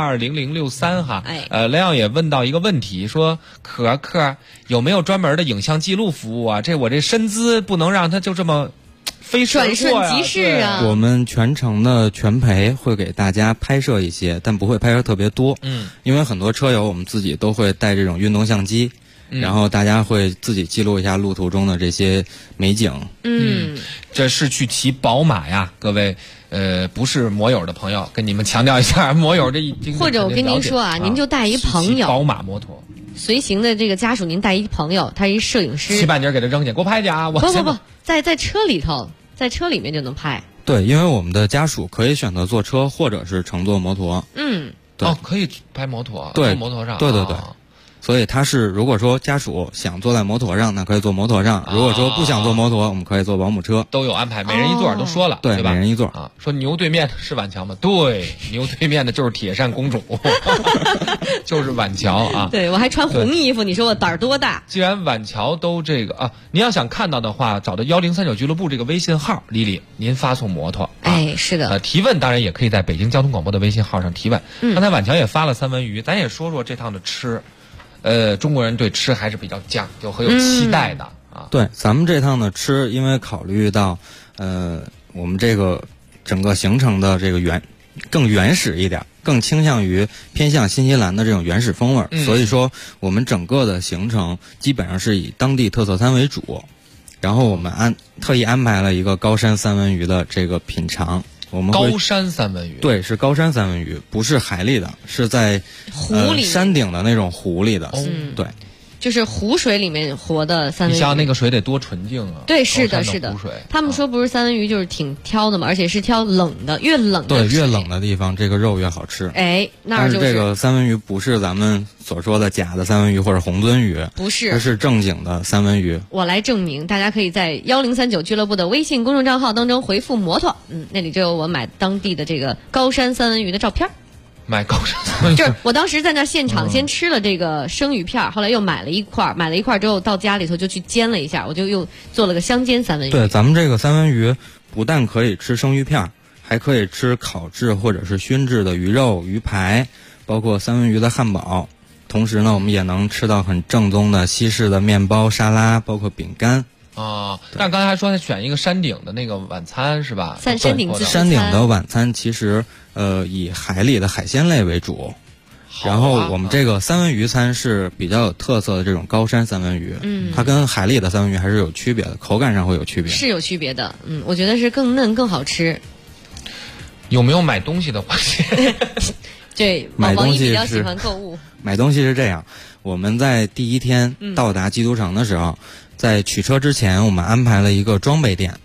8620063哈。雷耀也问到一个问题，说可有没有专门的影像记录服务啊？我这身姿不能让他就这么转瞬即逝啊！ 我们全程的全陪会给大家拍摄一些，但不会拍摄特别多。因为很多车友我们自己都会带这种运动相机，然后大家会自己记录一下路途中的这些美景。 这是去骑宝马呀，各位。不是摩友的朋友，跟你们强调一下，摩友这或者我跟您说啊，您就带一朋友， 宝马摩托随行的这个家属，您带一朋友，他一摄影师， 骑半截给他扔去，给我拍去啊！ 不，在车里头，在车里面就能拍。 对，因为我们的家属可以选择坐车或者是乘坐摩托。 对，可以拍摩托， 对， 坐摩托上， 对。所以他是如果说家属想坐在摩托上，那可以坐摩托上；如果说不想坐摩托，我们可以坐保姆车， 都有安排，每人一座，都说了，对吧？ 每人一座啊。说牛对面是晚桥吗？对，牛对面的就是铁扇公主，就是晚桥啊。 对，我还穿红衣服，你说我胆儿多大？ 既然晚桥都这个啊，您要想看到的话，找到1039俱乐部这个微信号，丽丽，您发送摩托。 是的。 提问当然也可以在北京交通广播的微信号上提问。刚才晚桥也发了三文鱼，咱也说说这趟的吃。中国人对吃还是比较讲究和有期待的啊。 对，咱们这趟的吃，因为考虑到我们这个整个行程的这个更原始一点，更倾向于偏向新西兰的这种原始风味，所以说我们整个的行程基本上是以当地特色餐为主，然后我们特意安排了一个高山三文鱼的这个品尝。我们高山三文鱼， 对，是高山三文鱼，不是海里的，是在湖里山顶的那种湖里的。对， 就是湖水里面活的三文鱼。 你像那个水得多纯净啊！ 对，是的，是的。 湖水， 他们说不是三文鱼就是挺挑的嘛，而且是挑冷的，越冷的对越冷的地方，这个肉越好吃。 那就是这个三文鱼不是咱们所说的假的三文鱼或者红鳟鱼， 不是， 它是正经的三文鱼。 我来证明，大家可以在1039俱乐部的微信公众账号当中回复摩托，那里就有我买当地的这个高山三文鱼的照片。 买高山三文鱼， 就是我当时在那现场先吃了这个生鱼片，后来又买了一块之后到家里头就去煎了一下，我就又做了个香煎三文鱼。 对，咱们这个三文鱼不但可以吃生鱼片，还可以吃烤制或者是熏制的鱼肉、鱼排，包括三文鱼的汉堡。同时呢，我们也能吃到很正宗的西式的面包、沙拉，包括饼干。 但刚才还说他选一个山顶的那个晚餐是吧？ 山顶自助餐。 山顶的晚餐其实以海里的海鲜类为主，然后我们这个三文鱼餐是比较有特色的这种高山三文鱼，它跟海里的三文鱼还是有区别的，口感上会有区别， 是有区别的。我觉得是更嫩更好吃。 有没有买东西的环节？ 对，王一比较喜欢购物。 买东西是这样，我们在第一天到达基督城的时候，在取车之前，我们安排了一个装备店，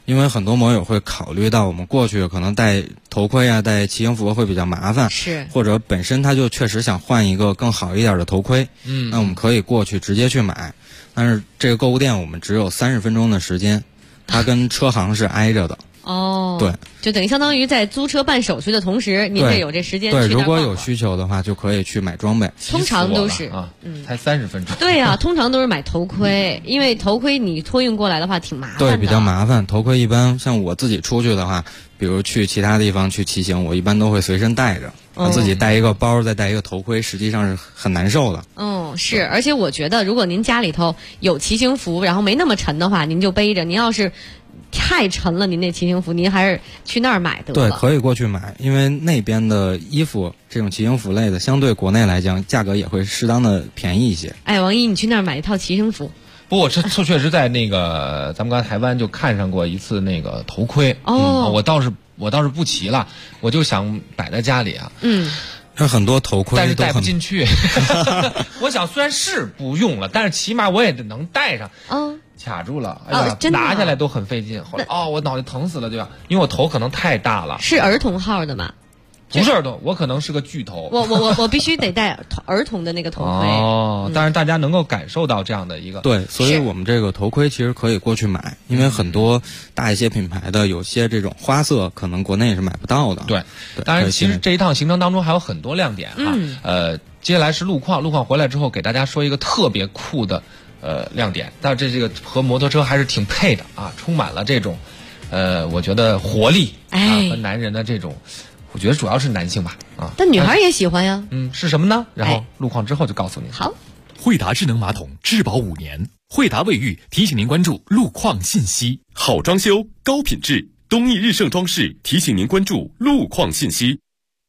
因为很多网友会考虑到我们过去可能戴头盔啊、戴骑行服会比较麻烦， 是， 或者本身他就确实想换一个更好一点的头盔，那我们可以过去直接去买。但是这个购物店我们只有30分钟的时间，它跟车行是挨着的。 哦， 对， 就等于相当于在租车办手续的同时，您得有这时间去那对，如果有逛逛需求的话，就可以去买装备。 通常都是啊，才30分钟。 对呀、通常都是买头盔，因为头盔你托运过来的话挺麻烦的。 对，比较麻烦。头盔一般像我自己出去的话，比如去其他地方去骑行，我一般都会随身带着。自己带一个包，再带一个头盔，实际上是很难受的。 是，而且我觉得，如果您家里头有骑行服，然后没那么沉的话，您就背着。您要是太沉了，您那骑行服，您还是去那儿买得了。 对，可以过去买，因为那边的衣服这种骑行服类的，相对国内来讲，价格也会适当的便宜一些。 哎，王一，你去那儿买一套骑行服。 不过这确实在那个咱们刚才台湾就看上过一次那个头盔。我倒是不骑了，我就想摆在家里啊。 有很多头盔， 但是戴不进去。我想虽然是不用了，但是起码我也得能戴上。卡住了，哎呀，拿下来都很费劲。后来我脑袋疼死了，对吧？因为我头可能太大了。 是儿童号的吗？ 不是儿童，我可能是个巨头。 我必须得戴儿童的那个头盔。 但是大家能够感受到这样的一个。 对，所以我们这个头盔其实可以过去买，因为很多大一些品牌的有些这种花色可能国内是买不到的。 对，当然其实这一趟行程当中还有很多亮点啊。接下来是路况回来之后给大家说一个特别酷的亮点，但是这个和摩托车还是挺配的啊，充满了这种我觉得活力和男人的这种。我觉得主要是男性吧， 但女孩也喜欢呀。 是什么呢？然后路况之后就告诉你。 好， 惠达智能马桶质保5年，惠达卫浴提醒您关注路况信息。好装修，高品质，东益日盛装饰提醒您关注路况信息。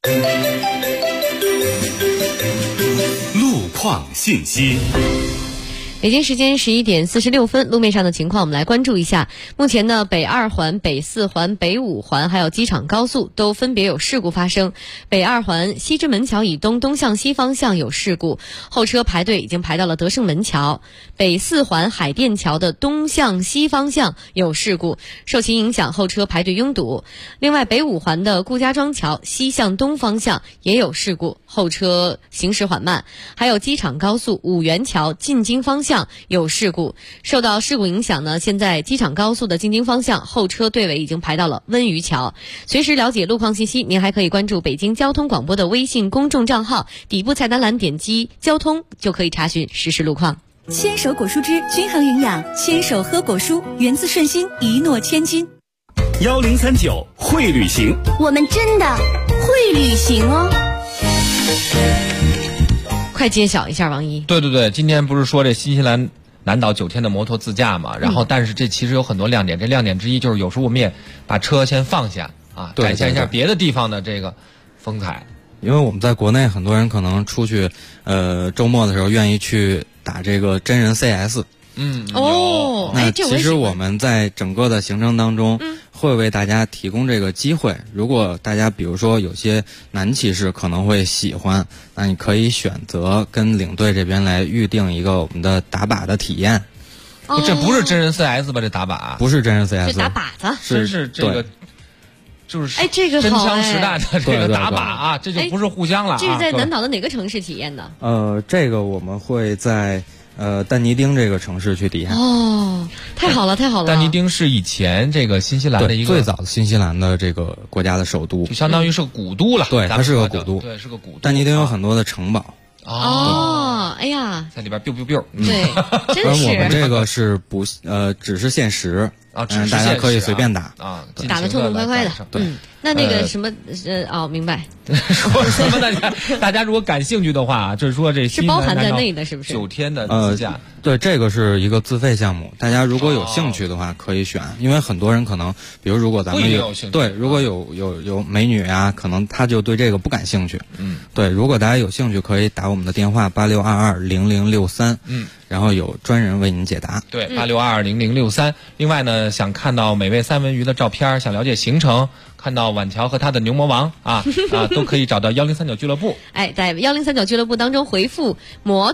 路况信息。 北京时间11点46分，路面上的情况我们来关注一下。目前呢，北2环、北4环、北5环还有机场高速都分别有事故发生。北2环西直门桥以东东向西方向有事故，后车排队已经排到了德胜门桥。北4环海淀桥的东向西方向有事故，受其影响后车排队拥堵。另外，北5环的顾家庄桥西向东方向也有事故，后车行驶缓慢。还有机场高速五原桥进京方向有事故，受到事故影响呢，现在机场高速的进京方向后车队尾已经排到了温榆桥。随时了解路况信息，您还可以关注北京交通广播的微信公众账号，底部菜单栏点击交通就可以查询实时路况。 牵手果蔬汁均衡营养，牵手喝果蔬，源自顺心，一诺千金。 1039会旅行， 我们真的会旅行哦。 快揭晓一下，王一。 对，今天不是说这新西兰南岛9天的摩托自驾嘛？然后，但是这其实有很多亮点。这亮点之一就是有时候我们也把车先放下啊，展现一下别的地方的这个风采。 因为我们在国内很多人可能出去，周末的时候愿意去打这个真人 CS。那其实我们在整个的行程当中，会为大家提供这个机会。如果大家比如说有些男骑士可能会喜欢，那你可以选择跟领队这边来预定一个我们的打靶的体验。 这不是真人 CS 吧？这打靶不是真人 CS， 是打靶子， 是这个。就是这个真枪实弹的这个打靶啊，这就不是互相了。 这是在南岛的哪个城市体验的？ 这个我们会在但尼丁这个城市去体验。 太好了！ 但尼丁是以前这个新西兰的一个最早的新西兰的这个国家的首都， 就相当于是个古都了。 对，它是个古都， 对，是个古都。 但尼丁有很多的城堡。 哎呀， 在里边 biu biu biu。 对，真是。 我们这个是不只是限时啊， 大家可以随便打啊， 打得痛痛快快的。 对， 那个什么明白。 说什么大家如果感兴趣的话，就是说这是包含在内的，是不是 ？9天的自驾。 对，这个是一个自费项目，大家如果有兴趣的话可以选，因为很多人可能，比如如果咱们如果有美女啊，可能他就对这个不感兴趣。对，如果大家有兴趣，可以打我们的电话86220063。然后有专人为您解答。 对，86220063。另外呢，想看到美味三文鱼的照片，想了解行程，看到晚桥和他的牛魔王都可以找到1039俱乐部。 在1039俱乐部当中回复摩托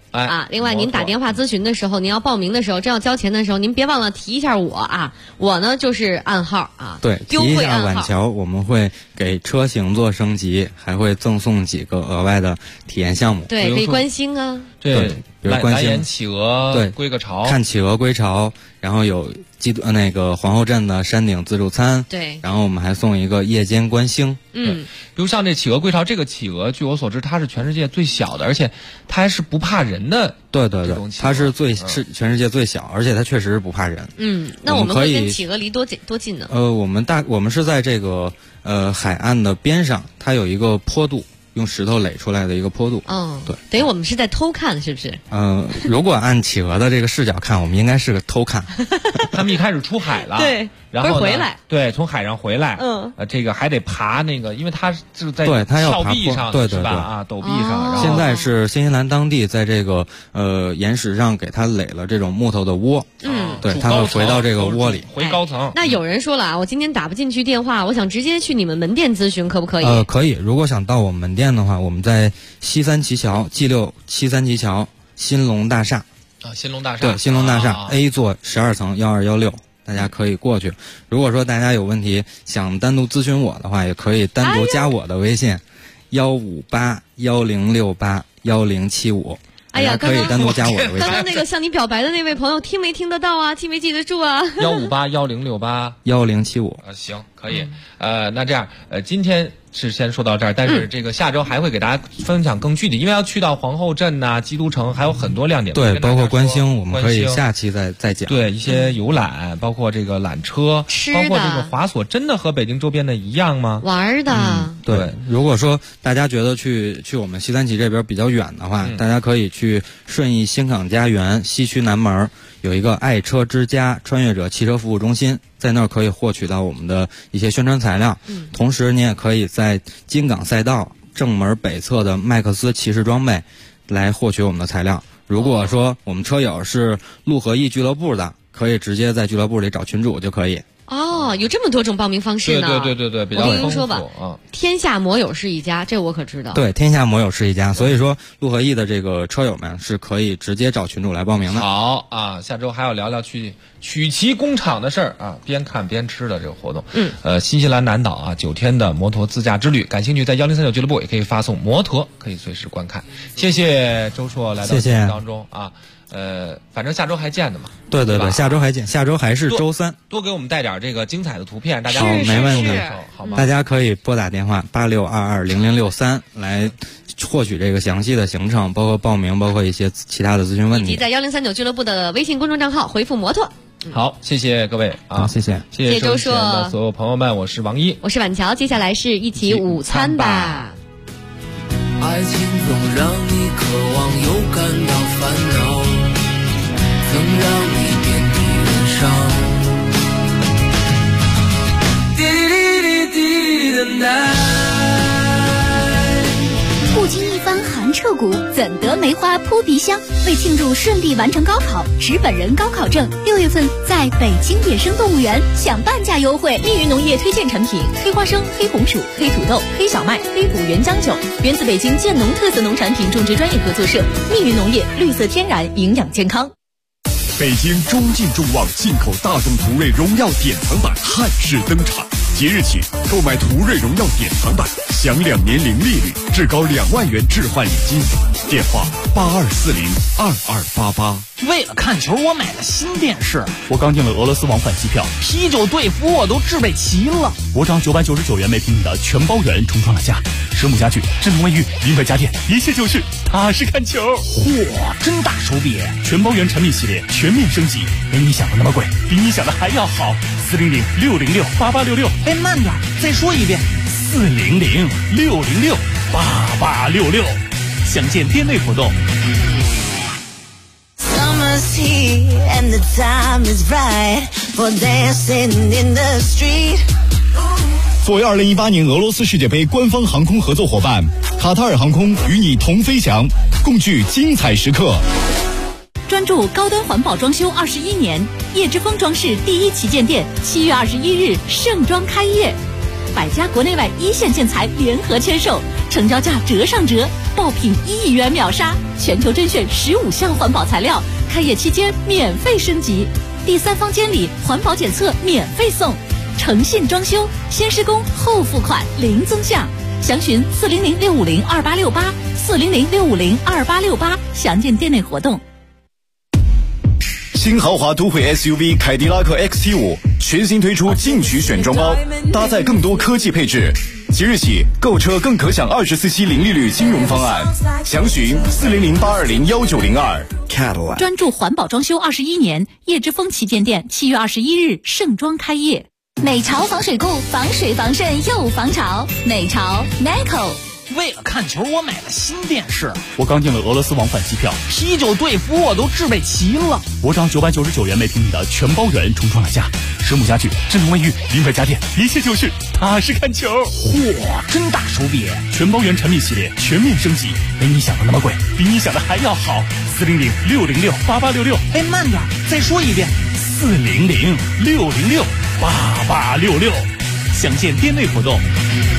另外您打电话咨询的时候，您要报名的时候，正要交钱的时候，您别忘了提一下我啊，我呢就是暗号啊， 对， 优惠暗号。 提一下晚桥，我们会给车型做升级，还会赠送几个额外的体验项目。 对，可以观星啊。 对， 比如观星、 蓝眼企鹅、 对， 归个巢， 看企鹅归巢，然后有那个皇后镇的山顶自助餐， 对， 然后我们还送一个夜间观星。 嗯， 比如像这企鹅归巢，这个企鹅据我所知，它是全世界最小的，而且它还是不怕人的。 对，它是全世界最小，而且它确实是不怕人。 那我们会跟企鹅离多近呢？ 我们是在这个海岸的边上，它有一个坡度。用石头垒出来的一个坡度，对， 等于我们是在偷看，是不是？ 如果按企鹅的这个视角看，我们应该是个偷看。 他们一开始出海了， 对， 然后回来， 对，从海上回来，这个还得爬那个，因为它是在峭壁上， 对是吧？陡壁上。 现在是新西兰当地在这个岩石上给它垒了这种木头的窝，对，它会回到这个窝里， 回高层。 那有人说了啊，我今天打不进去电话，我想直接去你们门店咨询，可不可以？ 可以。如果想到我们门店的话，我们在西三旗桥 G6西三旗桥新隆大厦。 新隆大厦， 对，新隆大厦 A 座12层1216，大家可以过去。如果说大家有问题想单独咨询我的话，也可以单独加我的微信15810681075。 哎呀， 可以单独加我的微信。 刚刚那个向你表白的那位朋友，听没听得到啊？记没记得住啊 ？15810681075。行，可以。那这样，今天是先说到这儿，但是这个下周还会给大家分享更具体，因为要去到皇后镇呐、基督城，还有很多亮点。 对，包括观星，我们可以下期再讲。 对，一些游览，包括这个缆车，包括这个滑索，真的和北京周边的一样吗？ 玩的。 对，如果说大家觉得去我们西三旗这边比较远的话，大家可以去顺义新港家园西区南门有一个爱车之家穿越者汽车服务中心，在那儿可以获取到我们的一些宣传材料。同时你也可以在金港赛道正门北侧的麦克斯骑士装备来获取我们的材料。如果说我们车友是陆和义俱乐部的，可以直接在俱乐部里找群主就可以。 有这么多种报名方式呢？ 对，比较丰富。 我跟您说吧，天下摩友是一家，这我可知道。 对，天下摩友是一家，所以说陆和义的这个车友们是可以直接找群主来报名的。 好啊，下周还要聊聊去曲奇工厂的事儿啊，边看边吃的这个活动。新西兰南岛啊9天的摩托自驾之旅，感兴趣在1039俱乐部也可以发送摩托，可以随时观看。谢谢周硕来到节目当中啊。反正下周还见的嘛。 对，下周还见，下周还是周3。 多给我们带点这个精彩的图片，大家好，没问题， 好吗？ 大家可以拨打电话86220063来获取这个详细的行程，包括报名，包括一些其他的咨询问题。 以及在1039俱乐部的微信公众账号回复摩托。 好，谢谢各位啊， 谢谢周硕的所有朋友们，我是王一， 我是晚桥，接下来是一起午餐吧。 爱情总让你渴望又感到烦恼，曾让你遍体鳞伤。滴滴滴滴的奶， 不经一番寒彻骨，怎得梅花扑鼻香？为庆祝顺利完成高考，持本人高考证，6月份在北京野生动物园享半价优惠。 密云农业推荐产品：黑花生、黑红薯、黑土豆、黑小麦、黑土原浆酒，源自北京建农特色农产品种植专业合作社。密云农业，绿色天然，营养健康。 北京中进众望进口大众途锐荣耀典藏版汉式登场，即日起购买途锐荣耀典藏版，享2年零利率，至高2万元置换礼金。电话82402288。 为了看球，我买了新电视。 我刚订了俄罗斯往返机票， 啤酒队服我都置备齐了。 我涨999元每平米的全包圆重创了价，实木家具、智能卫浴、明白家电，一切就是踏实看球。 嚯，真大手笔！ 全包圆产品系列全面升级，没你想的那么贵，比你想的还要好。400-606-8866。 哎，慢点，再说一遍。 400-606-8866。详见店内活动。 Summer's here and the time is right for dancing in the street. 作为2018年俄罗斯世界杯官方航空合作伙伴，卡塔尔航空与你同飞翔，共聚精彩时刻。 专注高端环保装修21年，叶之峰装饰第1旗舰店7月21日盛装开业。 百家国内外一线建材联合签售，成交价折上折，爆品1亿元秒杀，全球甄选15项环保材料，开业期间免费升级，第三方监理、环保检测免费送，诚信装修，先施工后付款零增项，详询400-650-2868，400-650-2868，详见店内活动。 新豪华都会 SUV 凯迪拉克 XT5 全新推出进取选装包，搭载更多科技配置。即日起购车更可享24期零利率金融方案，详询400-820-1902。 专注环保装修21年，叶之峰旗舰店7月21日盛装开业。 美潮防水固，防水防渗又防潮。美潮 Nico。 为了看球，我买了新电视。 我刚订了俄罗斯往返机票， 啤酒队服我都置备齐了。 我涨999元每平米的全包圆重创了价，实木家具、智能卫浴、名牌家电，一切就是踏实看球。 嚯，真大手笔！ 全包圆产品系列全面升级，没你想的那么贵，比你想的还要好。400-606-8866。 哎，慢点，再说一遍。 400-606-8866。详见店内活动。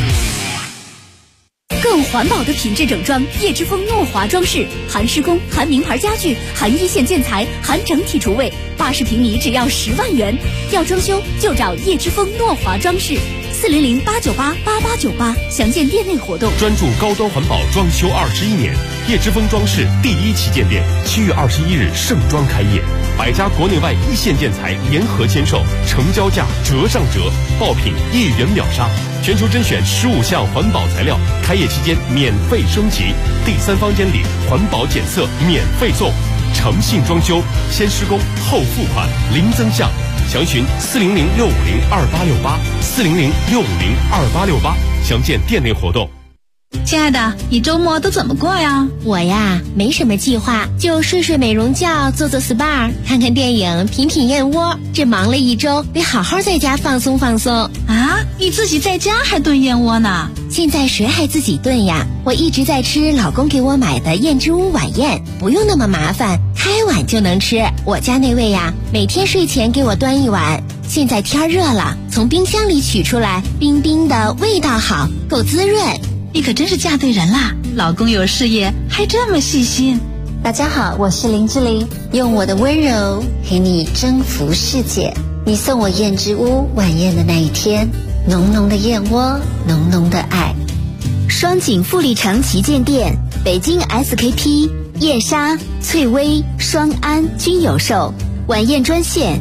更环保的品质整装，叶之峰诺华装饰，含施工、含名牌家具、含一线建材、含整体厨卫，80平米只要10万元。要装修就找叶之峰诺华装饰，400-898-8898，详见店内活动。 专注高端环保装修21年，叶之峰装饰第1旗舰店7月21日盛装开业，100家国内外一线建材联合签售，成交价折上折，爆品1亿元秒杀，全球甄选15项环保材料，开业期间免费升级，第三方监理、环保检测免费送，诚信装修，先施工后付款零增项，详询400-650-2868，400-650-2868，详见店内活动。 亲爱的，你周末都怎么过呀？ 我呀，没什么计划，就睡睡美容觉，做做 SPA， 看看电影，品品燕窝。这忙了一周，得好好在家放松放松。 啊，你自己在家还炖燕窝呢？ 现在谁还自己炖呀？我一直在吃老公给我买的燕之屋晚宴，不用那么麻烦，开碗就能吃。我家那位呀，每天睡前给我端一碗。现在天热了，从冰箱里取出来，冰冰的，味道好，够滋润。 你可真是嫁对人啦！老公有事业，还这么细心。 大家好，我是林志玲，用我的温柔陪你征服世界。你送我燕之屋晚宴的那一天，浓浓的燕窝，浓浓的爱。 双井富力城旗舰店，北京 SKP、燕莎、翠微、双安均有售。晚宴专线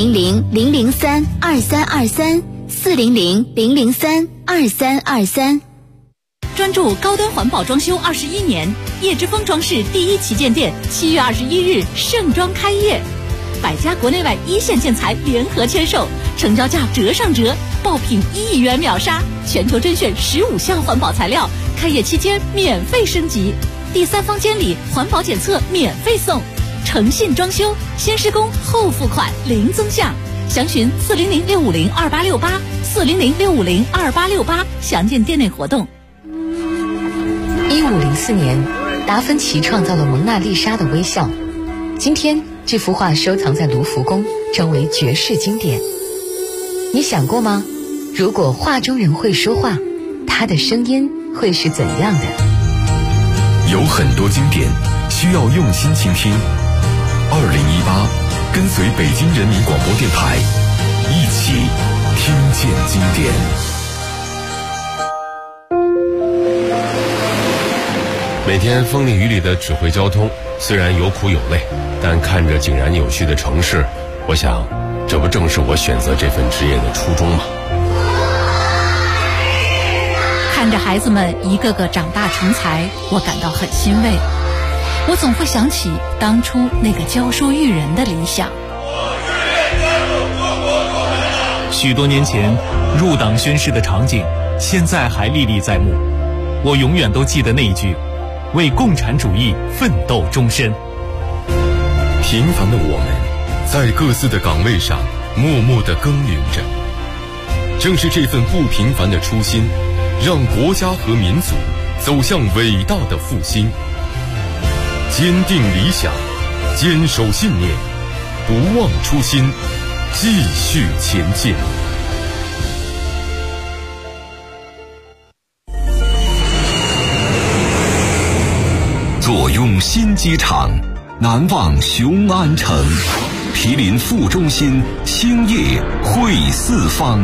400-003-2323，400-003-2323。 专注高端环保装修21年，叶之峰装饰第1旗舰店7月21日盛装开业，100家国内外一线建材联合签售，成交价折上折，爆品1亿元秒杀，全球甄选15项环保材料，开业期间免费升级，第三方监理、环保检测免费送，诚信装修，先施工后付款零增项，详询400-650-2868，400-650-2868，详见店内活动。 1504年，达芬奇创造了蒙娜丽莎的微笑。今天，这幅画收藏在卢浮宫，成为绝世经典。你想过吗？如果画中人会说话，他的声音会是怎样的？ 有很多经典需要用心倾听。2018，跟随北京人民广播电台，一起听见经典。每天风里雨里的指挥交通，虽然有苦有累，但看着井然有序的城市，我想，这不正是我选择这份职业的初衷吗？ 看着孩子们一个个长大成才，我感到很欣慰。我总会想起当初那个教书育人的理想。 许多年前入党宣誓的场景，现在还历历在目。我永远都记得那一句：为共产主义奋斗终身。 平凡的我们，在各自的岗位上默默地耕耘着。正是这份不平凡的初心，让国家和民族走向伟大的复兴。坚定理想，坚守信念，不忘初心，继续前进。 用新机场，难忘雄安城。毗邻副中心，兴业汇四方。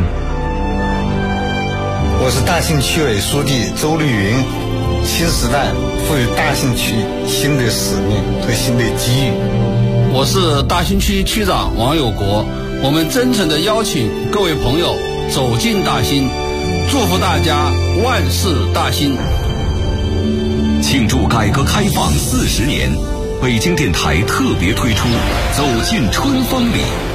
我是大兴区委书记周绿云。新时代赋予大兴区新的使命和新的机遇。 我是大兴区区长王有国。我们真诚地邀请各位朋友走进大兴，祝福大家万事大兴。 庆祝改革开放40年，北京电台特别推出《走进春风里》。